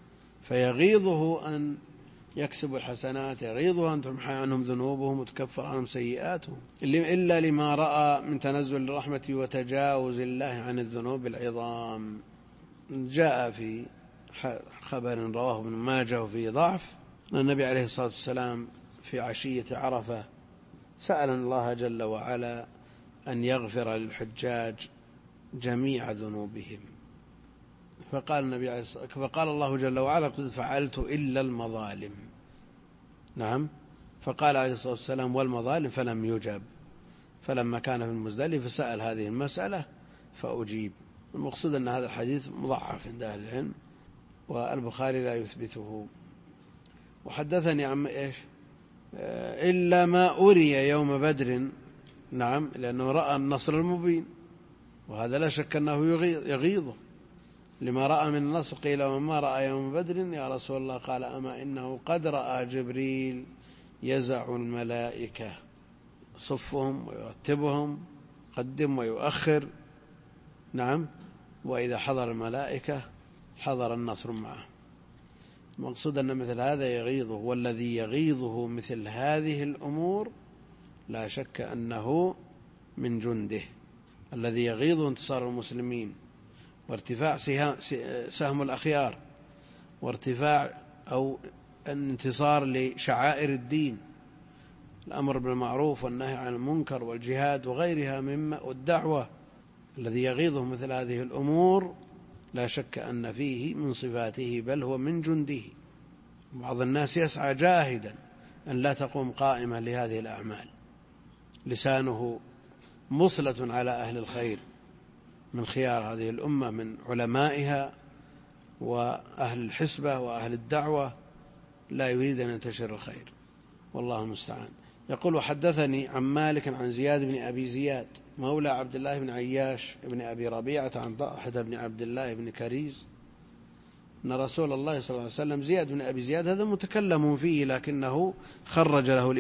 Speaker 1: فيغيظه أن يكسبوا الحسنات، يغيظه أن تمحى عنهم ذنوبهم وتكفر عنهم سيئاتهم، إلا لما رأى من تنزل الرحمة وتجاوز الله عن الذنوب العظام. جاء في خبر رواه ابن ماجه وفيه ضعف أن النبي عليه الصلاة والسلام في عشية عرفة سأل الله جل وعلا أن يغفر للحجاج جميع ذنوبهم، فقال الله جل وعلا قد فعلت إلا المظالم، نعم، فقال عليه الصلاة والسلام والمظالم فلم يجب، فلما كان في المزدلفة فسأل هذه المسألة فأجيب. المقصود أن هذا الحديث مضعف عند أهل العلم والبخاري لا يثبته. وحدثني عن إيش إلا ما أري يوم بدر، نعم، لأنه رأى النصر المبين، وهذا لا شك أنه يغيظه لما رأى من النصر. قيل وما رأى يوم بدر يا رسول الله؟ قال أما إنه قد رأى جبريل يزع الملائكة صفهم ويرتبهم، يقدم ويؤخر. نعم. وإذا حضر الملائكة حضر النصر معه. المقصود أن مثل هذا يغيظه، والذي يغيظه مثل هذه الأمور لا شك أنه من جنده. الذي يغيظ انتصار المسلمين وارتفاع سهم الأخيار وارتفاع أو الانتصار لشعائر الدين، الأمر بالمعروف والنهي عن المنكر والجهاد وغيرها مما والدعوة، الذي يغيظه مثل هذه الأمور لا شك أن فيه من صفاته، بل هو من جنده. بعض الناس يسعى جاهدا أن لا تقوم قائمة لهذه الأعمال، لسانه مصلة على أهل الخير من خيار هذه الأمة، من علمائها وأهل الحسبة وأهل الدعوة، لا يريد أن ينتشر الخير، والله المستعان. يقول: وحدثني عن مالك عن زياد بن أبي زياد مولى عبد الله بن عياش بن أبي ربيعة عن طلحة بن عبد الله بن كريز أن رسول الله صلى الله عليه وسلم، زياد بن أبي زياد هذا متكلم فيه، لكنه خرج له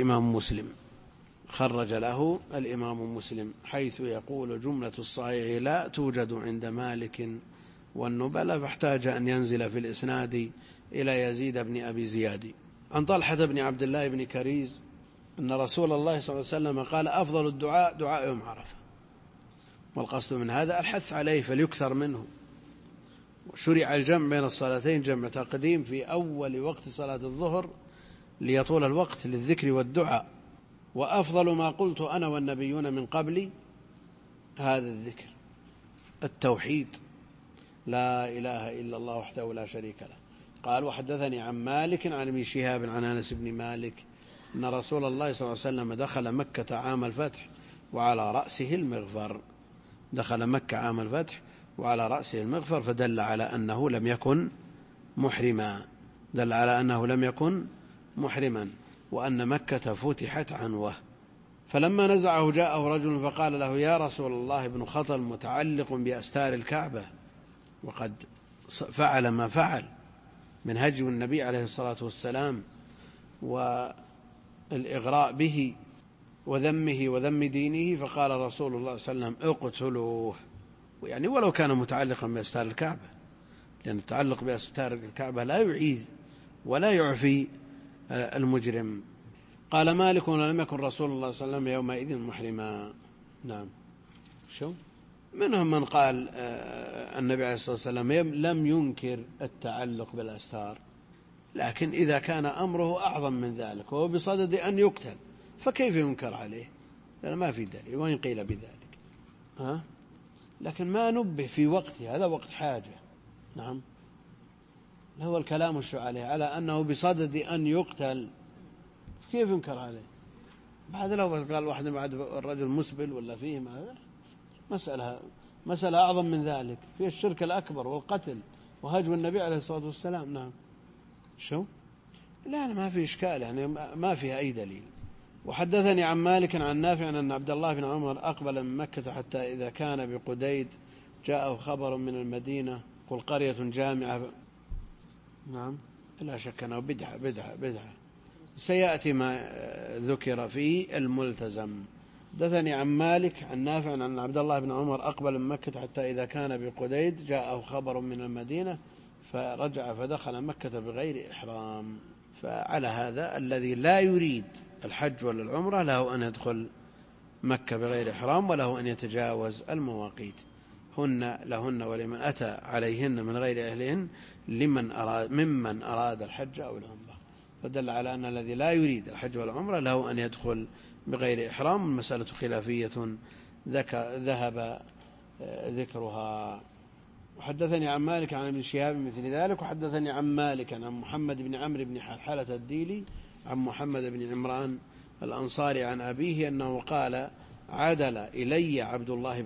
Speaker 1: الإمام مسلم حيث يقول: جملة الصحيح لا توجد عند مالك والنبلة، فاحتاج أن ينزل في الإسناد إلى يزيد بن أبي زياد. عن طلحة بن عبد الله بن كريز أن رسول الله صلى الله عليه وسلم قال: أفضل الدعاء دعاء يوم عرفة. والقصد من هذا الحث عليه فليكثر منه. وشرع الجمع بين الصلاتين جمع تقديم في أول وقت صلاة الظهر ليطول الوقت للذكر والدعاء. وأفضل ما قلت أنا والنبيون من قبلي هذا الذكر، التوحيد، لا إله إلا الله وحده لا شريك له. قال: وحدثني عن مالك عن ابن شهاب عن أنس بن مالك أن رسول الله صلى الله عليه وسلم دخل مكة عام الفتح وعلى رأسه المغفر. دخل مكة عام الفتح وعلى رأسه المغفر، فدل على أنه لم يكن محرما، وأن مكة فتحت عنوه. فلما نزعه جاءه رجل فقال له: يا رسول الله، ابن خطل متعلق بأستار الكعبة، وقد فعل ما فعل من هجو النبي عليه الصلاة والسلام والإغراء به وذمه وذم دينه. فقال رسول الله صلى الله عليه وسلم: اقتلوه، يعني ولو كان متعلقا بأستار الكعبة، لأن التعلق بأستار الكعبة لا يعيذ ولا يعفي المجرم. قال مالك: ولم يكن رسول الله صلى الله عليه وسلم يومئذ محرما. نعم. شو منهم من قال النبي عليه الصلاة والسلام لم ينكر التعلق بالأستار، لكن إذا كان أمره أعظم من ذلك وهو بصدد أن يقتل فكيف ينكر عليه؟ لأن ما في دليل، وإن قيل بذلك لكن ما نبه في وقته، هذا وقت حاجة. نعم. هو الكلام عليه على أنه بصدد أن يقتل، كيف ينكر عليه؟ بعد لو قال واحد بعد الرجل مسبل ولا فيه هذا مسألة أعظم من ذلك، فيه الشرك الأكبر والقتل وهجو النبي عليه الصلاة والسلام. نعم. شو؟ لا ما في إشكال، يعني ما فيها أي دليل. وحدثني عن مالك عن نافع أن عبد الله بن عمر أقبل من مكة حتى إذا كان بقديد جاءه خبر من المدينة، قل قرية جامعة. نعم. لا شك أنه بدعة سيأتي ما ذكر في الملتزم. حدثني عن مالك عن نافع أن عبد الله بن عمر أقبل من مكة حتى إذا كان بقديد جاءه خبر من المدينة فرجع فدخل مكة بغير إحرام. فعلى هذا الذي لا يريد الحج ولا العمرة له أن يدخل مكة بغير إحرام، وله أن يتجاوز المواقيت، لهن ولمن أتى عليهن من غير أهلهن ممن أراد الحج أو العمرة. فدل على أن الذي لا يريد الحج والعمرة له أن يدخل بغير إحرام. المسألة خلافية ذهب ذكرها. وحدثني عن مالك عن ابن شهاب مثل ذلك. وحدثني عن مالك عن محمد بن عمرو بن حلحلة الديلي عن محمد بن عمران الأنصاري عن أبيه أنه قال: عدل إلي عبد الله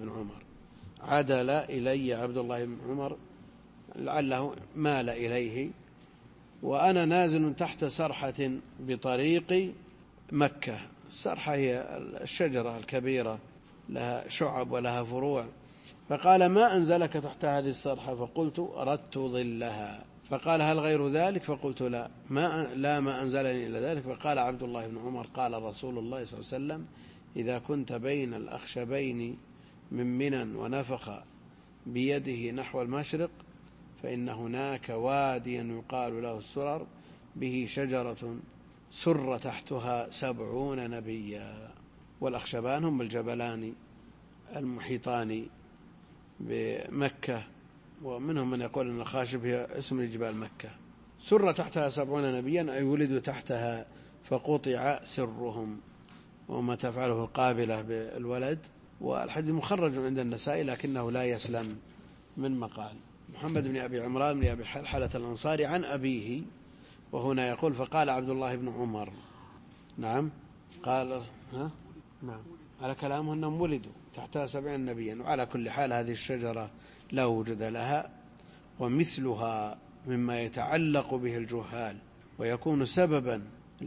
Speaker 1: بن عمر لعله مال إليه وأنا نازل تحت سرحة بطريق مكة. السرحة هي الشجرة الكبيرة لها شعب ولها فروع. فقال: ما أنزلك تحت هذه السرحة؟ فقلت: أردت ظلها. فقال: هل غير ذلك؟ فقلت: لا ما أنزلني إلا ذلك. فقال عبد الله بن عمر: قال رسول الله صلى الله عليه وسلم: إذا كنت بين الأخشبين من منى ونفخ بيده نحو المشرق فإن هناك واديا يقال له السرر به شجرة سر تحتها 70 نبيا. والأخشبان هم الجبلان المحيطان بمكة، ومنهم من يقول أن الخاشب هي اسم لجبال مكة. سر تحتها 70 نبيا أي ولدوا تحتها فقطع سرهم، وما تفعله القابلة بالولد. والحديث مخرج عند النسائي لكنه لا يسلم من مقال. محمد بن أبي عمران بن أبي حلحلة الأنصاري عن أبيه، وهنا يقول فقال عبد الله بن عمر. نعم قال نعم على كلامه أنهم ولدوا تحتها 70 نبيا. وعلى كل حال هذه الشجرة لا وجود لها، ومثلها مما يتعلق به الجهال ويكون سببا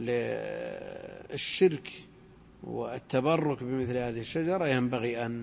Speaker 1: للشرك والتبرك بمثل هذه الشجرة ينبغي أن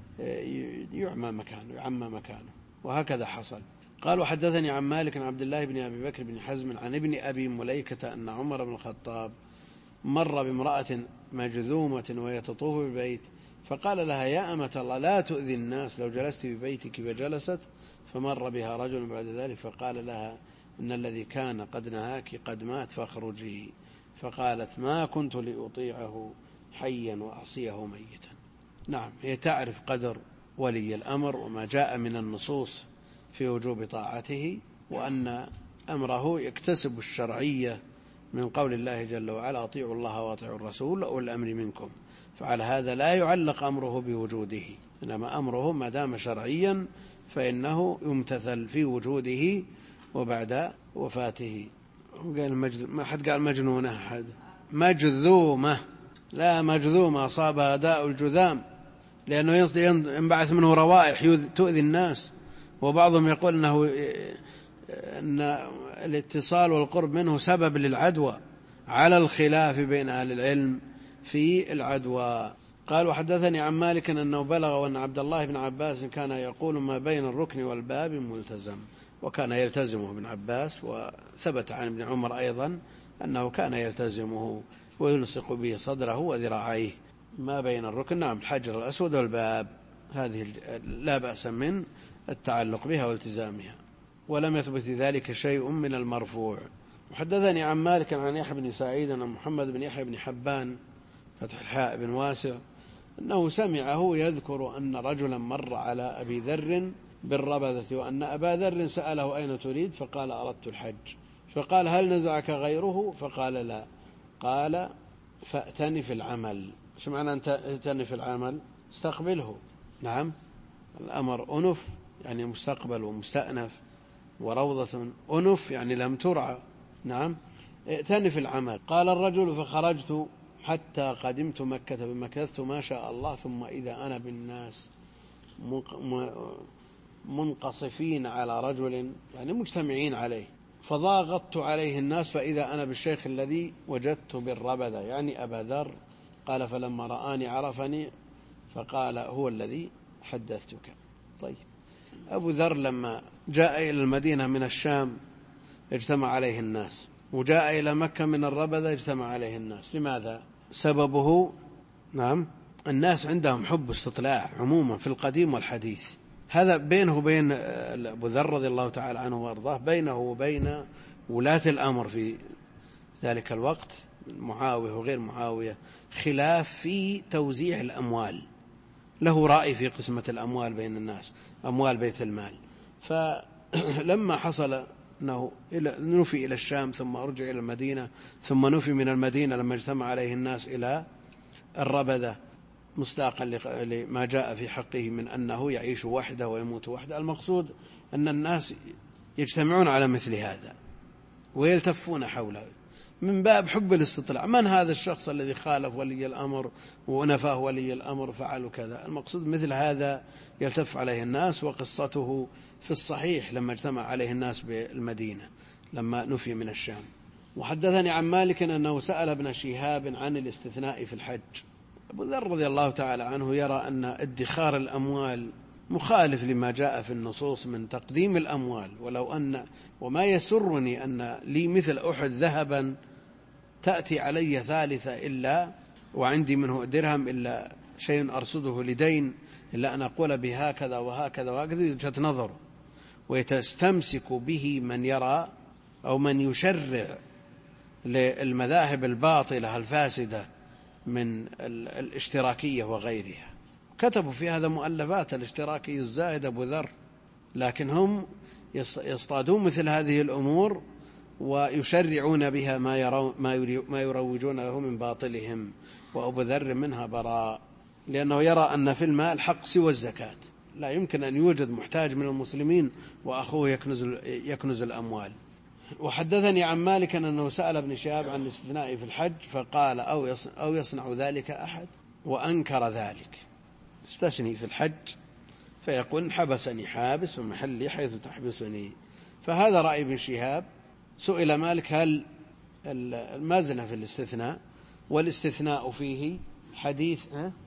Speaker 1: يعمى مكانه، وهكذا حصل. قال وحدثني عن مالك عن عبد الله بن أبي بكر بن حزم عن ابن أبي مليكة أن عمر بن الخطاب مر بامرأة مجذومة وهي تطوف بالبيت فقال لها يا أمة الله لا تؤذي الناس لو جلست ببيتك، فجلست. فمر بها رجل بعد ذلك فقال لها إن الذي كان قد نهاك قد مات فاخرجي. فقالت ما كنت لأطيعه حيا وأعصيه ميتا. نعم هي تعرف قدر ولي الأمر وما جاء من النصوص في وجوب طاعته، وأن أمره يكتسب الشرعية من قول الله جل وعلا أطيعوا الله وأطيعوا الرسول وأولي الأمر منكم. فعلى هذا لا يعلق أمره بوجوده، إنما أمره ما دام شرعيا فإنه يمتثل في وجوده وبعد وفاته. ما حد قال مجنونة، أحد مجذومة، لا مجذومة أصابها داء الجذام، لأنه ينبعث منه روائح تؤذي الناس. وبعضهم يقول أن الاتصال والقرب منه سبب للعدوى، على الخلاف بين أهل العلم في العدوى. قال وحدثني عن مالك أنه بلغ وأن عبد الله بن عباس كان يقول ما بين الركن والباب ملتزم، وكان يلتزمه ابن عباس. وثبت عن ابن عمر أيضا أنه كان يلتزمه ويلصق به صدره وذراعيه. ما بين الركن نعم الحجر الأسود والباب، هذه لا بأس من التعلق بها والتزامها، ولم يثبت ذلك شيء من المرفوع. وحدثني عن مالك عن يحيى بن سعيد عن محمد بن يحيى بن حبان فتح الحاء بن واسع أنه سمعه يذكر أن رجلا مر على أبي ذر بالربذة وأن أبا ذر سأله أين تريد فقال أردت الحج، فقال هل نزعك غيره فقال لا، قال فأتني في العمل. شو معنى أن تأتني في العمل؟ استقبله. نعم الأمر أنف يعني مستقبل ومستأنف، وروضة أنف يعني لم ترعى. نعم ائتني في العمل. قال الرجل فخرجت حتى قدمت مكة فمكثت ما شاء الله، ثم إذا أنا بالناس منقصفين على رجل يعني مجتمعين عليه، فضاغطت عليه الناس فإذا أنا بالشيخ الذي وجدت بالربذة يعني أبا ذر. قال فلما رآني عرفني فقال هو الذي حدثتك. طيب أبو ذر لما جاء إلى المدينة من الشام اجتمع عليه الناس، وجاء إلى مكة من الربذة اجتمع عليه الناس. لماذا؟ سببه نعم الناس عندهم حب استطلاع عموما في القديم والحديث. هذا بينه وبين أبو ذر رضي الله تعالى عنه وارضاه، بينه وبين ولاة الأمر في ذلك الوقت معاوية وغير معاوية خلاف في توزيع الأموال، له رأي في قسمة الأموال بين الناس، أموال بيت المال. فلما حصل أنه نفي إلى الشام ثم رجع إلى المدينة، ثم نفي من المدينة لما اجتمع عليه الناس إلى الربذة مصداقا لما جاء في حقه من أنه يعيش وحده ويموت وحده. المقصود أن الناس يجتمعون على مثل هذا ويلتفون حوله من باب حب الاستطلاع، من هذا الشخص الذي خالف ولي الأمر ونفاه ولي الأمر فعلوا كذا. المقصود مثل هذا يلتف عليه الناس. وقصته في الصحيح لما اجتمع عليه الناس بالمدينة لما نفي من الشام. وحدثني عن مالك أنه سأل ابن شهاب عن الاستثناء في الحج. أبو ذر رضي الله تعالى عنه يرى أن ادخار الأموال مخالف لما جاء في النصوص من تقديم الأموال، ولو أن وما يسرني أن لي مثل أحد ذهبا تأتي علي ثالثة إلا وعندي منه درهم إلا شيء أرصده لدين إلا أن أقول بهكذا وهكذا وهكذا وجهة نظر، ويتستمسك به من يرى أو من يشرع للمذاهب الباطلة الفاسدة من الاشتراكية وغيرها. كتبوا في هذا مؤلفات، الاشتراكي الزاهد أبو ذر، لكن هم يصطادون مثل هذه الأمور ويشرعون بها ما يروجون له من باطلهم، وأبو ذر منها براء، لأنه يرى أن في المال حق سوى الزكاة، لا يمكن أن يوجد محتاج من المسلمين وأخوه يكنز الأموال. وحدثني عن مالك أنه سأل ابن شهاب عن الاستثناء في الحج فقال أو يصنع ذلك أحد، وأنكر ذلك. استثني في الحج فيقول حبسني حابس في محلي حيث تحبسني، فهذا رأي ابن شهاب. سئل مالك هل المازنة في الاستثناء، والاستثناء فيه حديث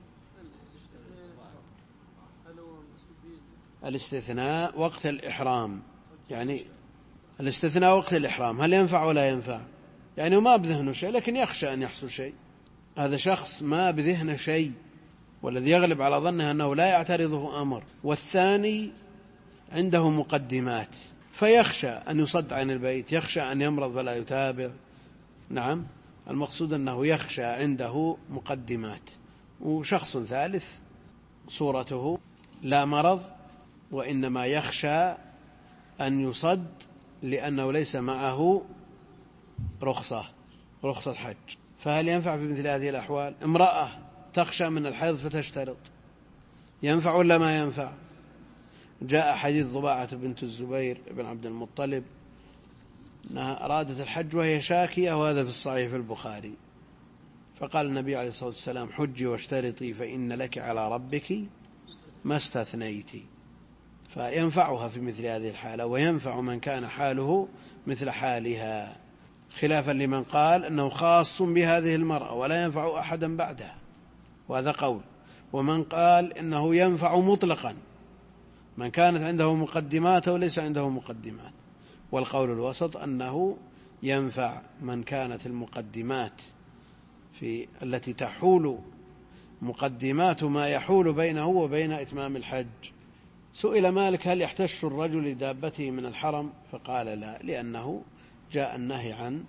Speaker 1: الاستثناء وقت الإحرام، يعني الاستثناء وقت الإحرام هل ينفع ولا ينفع؟ يعني ما بذهنه شيء لكن يخشى أن يحصل شيء، هذا شخص ما بذهنه شيء، والذي يغلب على ظنه أنه لا يعترضه أمر، والثاني عنده مقدمات فيخشى أن يصد عن البيت، يخشى أن يمرض فلا يتابع. نعم، المقصود أنه يخشى عنده مقدمات. وشخص ثالث صورته لا مرض وإنما يخشى أن يصد لأنه ليس معه رخصة حج، فهل ينفع في مثل هذه الأحوال؟ امرأة تخشى من الحيض فتشترط، ينفع ولا ما ينفع؟ جاء حديث ضباعة بنت الزبير بن عبد المطلب أنها أرادت الحج وهي شاكية، وهذا في الصحيح في البخاري، فقال النبي عليه الصلاة والسلام حجي واشترطي فإن لك على ربك ما استثنيتي. فينفعها في مثل هذه الحالة، وينفع من كان حاله مثل حالها، خلافا لمن قال أنه خاص بهذه المرأة ولا ينفع أحدا بعدها، وهذا قول. ومن قال إنه ينفع مطلقا من كانت عنده مقدمات وليس عنده مقدمات، والقول الوسط أنه ينفع من كانت المقدمات في التي تحول مقدمات ما يحول بينه وبين إتمام الحج. سئل مالك هل يحتش الرجل لدابته من الحرم؟ فقال لا، لأنه جاء النهي عن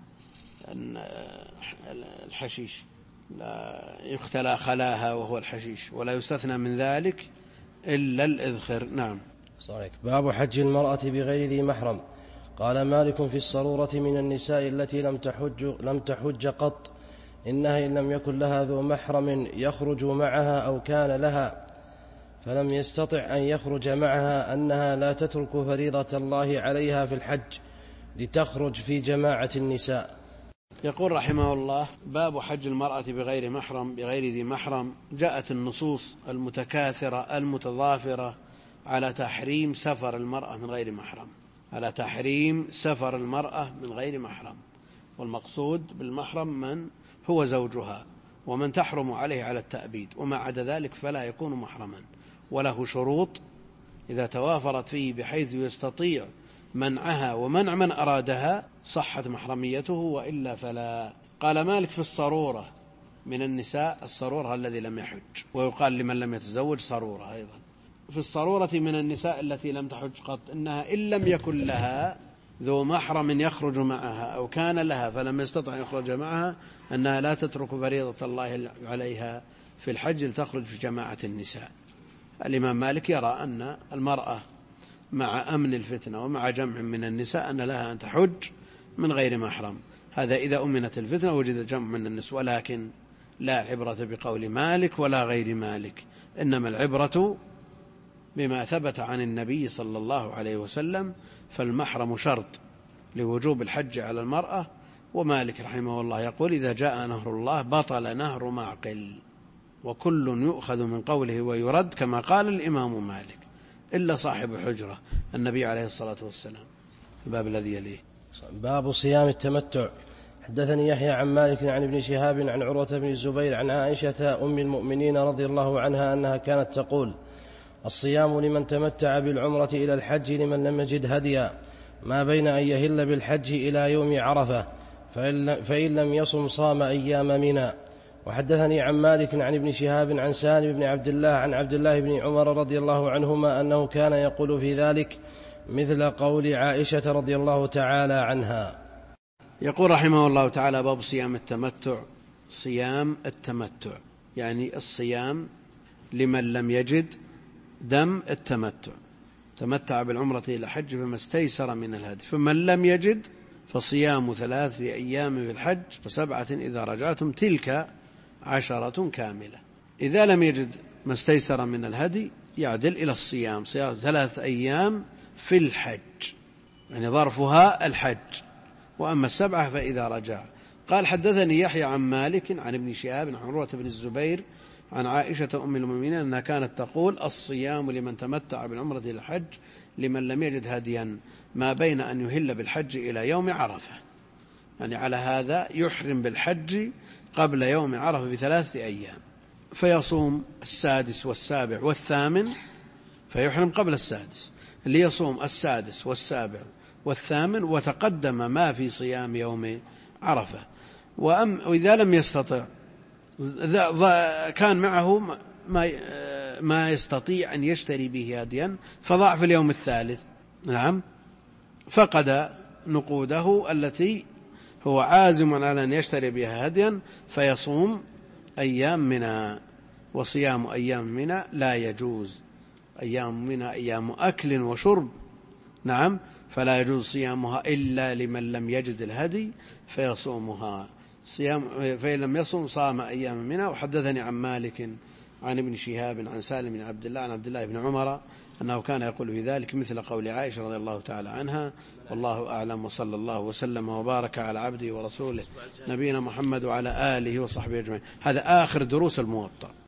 Speaker 1: الحشيش، لا يختلى خلاها وهو الحشيش، ولا يستثنى من ذلك إلا الإذخر. نعم.
Speaker 2: صحيح. باب حج المرأة بغير ذي محرم. قال مالك في الصرورة من النساء التي لم تحج قط، إنها إن لم يكن لها ذو محرم يخرج معها أو كان لها فلم يستطع أن يخرج معها أنها لا تترك فريضة الله عليها في الحج لتخرج في جماعة النساء.
Speaker 1: يقول رحمه الله باب حج المرأة بغير محرم بغير ذي محرم. جاءت النصوص المتكاثرة المتضافرة على تحريم سفر المرأة من غير محرم، على تحريم سفر المرأة من غير محرم، والمقصود بالمحرم من هو زوجها ومن تحرم عليه على التأبيد، وما عدا ذلك فلا يكون محرما، وله شروط إذا توافرت فيه بحيث يستطيع منعها ومنع من أرادها صحت محرميته، وإلا فلا. قال مالك في الصرورة من النساء، الصرورة الذي لم يحج، ويقال لمن لم يتزوج صرورة أيضا. في الصرورة من النساء التي لم تحج قط، إنها إن لم يكن لها ذو محرم يخرج معها أو كان لها فلم يستطع يخرج معها، أنها لا تترك فريضة الله عليها في الحج لتخرج في جماعة النساء. الإمام مالك يرى أن المرأة مع أمن الفتنة ومع جمع من النساء أن لها أن تحج من غير محرم، هذا إذا أمنت الفتنة وجد جمع من النساء، ولكن لا عبرة بقول مالك ولا غير مالك، إنما العبرة بما ثبت عن النبي صلى الله عليه وسلم، فالمحرم شرط لوجوب الحج على المرأة. ومالك رحمه الله يقول إذا جاء نهر الله بطل نهر معقل، وكل يؤخذ من قوله ويرد كما قال الإمام مالك إلا صاحب الحجرة النبي عليه الصلاة والسلام. الباب الذي يليه
Speaker 2: باب صيام التمتع. حدثني يحيى عن مالك عن ابن شهاب عن عروة بن الزبير عن عائشة أم المؤمنين رضي الله عنها أنها كانت تقول الصيام لمن تمتع بالعمرة إلى الحج لمن لم يجد هديا ما بين أن يهل بالحج إلى يوم عرفة، فإن لم يصم صام أيام منى. وحدثني عن مالك عن ابن شهاب عن سالم بن عبد الله عن عبد الله بن عمر رضي الله عنهما أنه كان يقول في ذلك مثل قول عائشة رضي الله تعالى عنها.
Speaker 1: يقول رحمه الله تعالى: باب صيام التمتع. صيام التمتع يعني الصيام لمن لم يجد دم التمتع، تمتع بالعمرة إلى الحج فما استيسر من الهدي، فمن لم يجد فصيام 3 أيام في الحج و7 إذا رجعتم تلك 10 كاملة. إذا لم يجد ما استيسر من الهدي يعدل إلى الصيام، صيام 3 أيام في الحج يعني ظرفها الحج، وأما 7 فإذا رجع. قال: حدثني يحيى عن مالك عن ابن شهاب عن عروة بن الزبير عن عائشة أم المؤمنين أنها كانت تقول: الصيام لمن تمتع بالعمرة إلى الحج لمن لم يجد هديا ما بين أن يهل بالحج إلى يوم عرفة، يعني على هذا يحرم بالحج قبل يوم عرفة ب3 أيام، فيصوم 6 و7 و8 فيحرم قبل 6، اللي يصوم 6 و7 و8 وتقدم ما في صيام يوم عرفة. وإذا لم يستطع كان معه ما يستطيع أن يشتري به هديا فضاع في اليوم الثالث، نعم، فقد نقوده التي هو عازم على أن يشتري بها هديا، فيصوم أيام منى. وصيام أيام منى لا يجوز، أيام منى أيام أكل وشرب، نعم، فلا يجوز صيامها إلا لمن لم يجد الهدي فيصومها. فإن لم يصوم صام أيام منى. وحدثني عن مالك عن ابن شهاب عن سالم بن عبد الله عن عبد الله بن عمر أنه كان يقول في ذلك مثل قول عائشة رضي الله تعالى عنها. والله أعلم، وصلى الله وسلم وبارك على عبده ورسوله نبينا محمد وعلى آله وصحبه أجمعين. هذا آخر دروس الموطأ.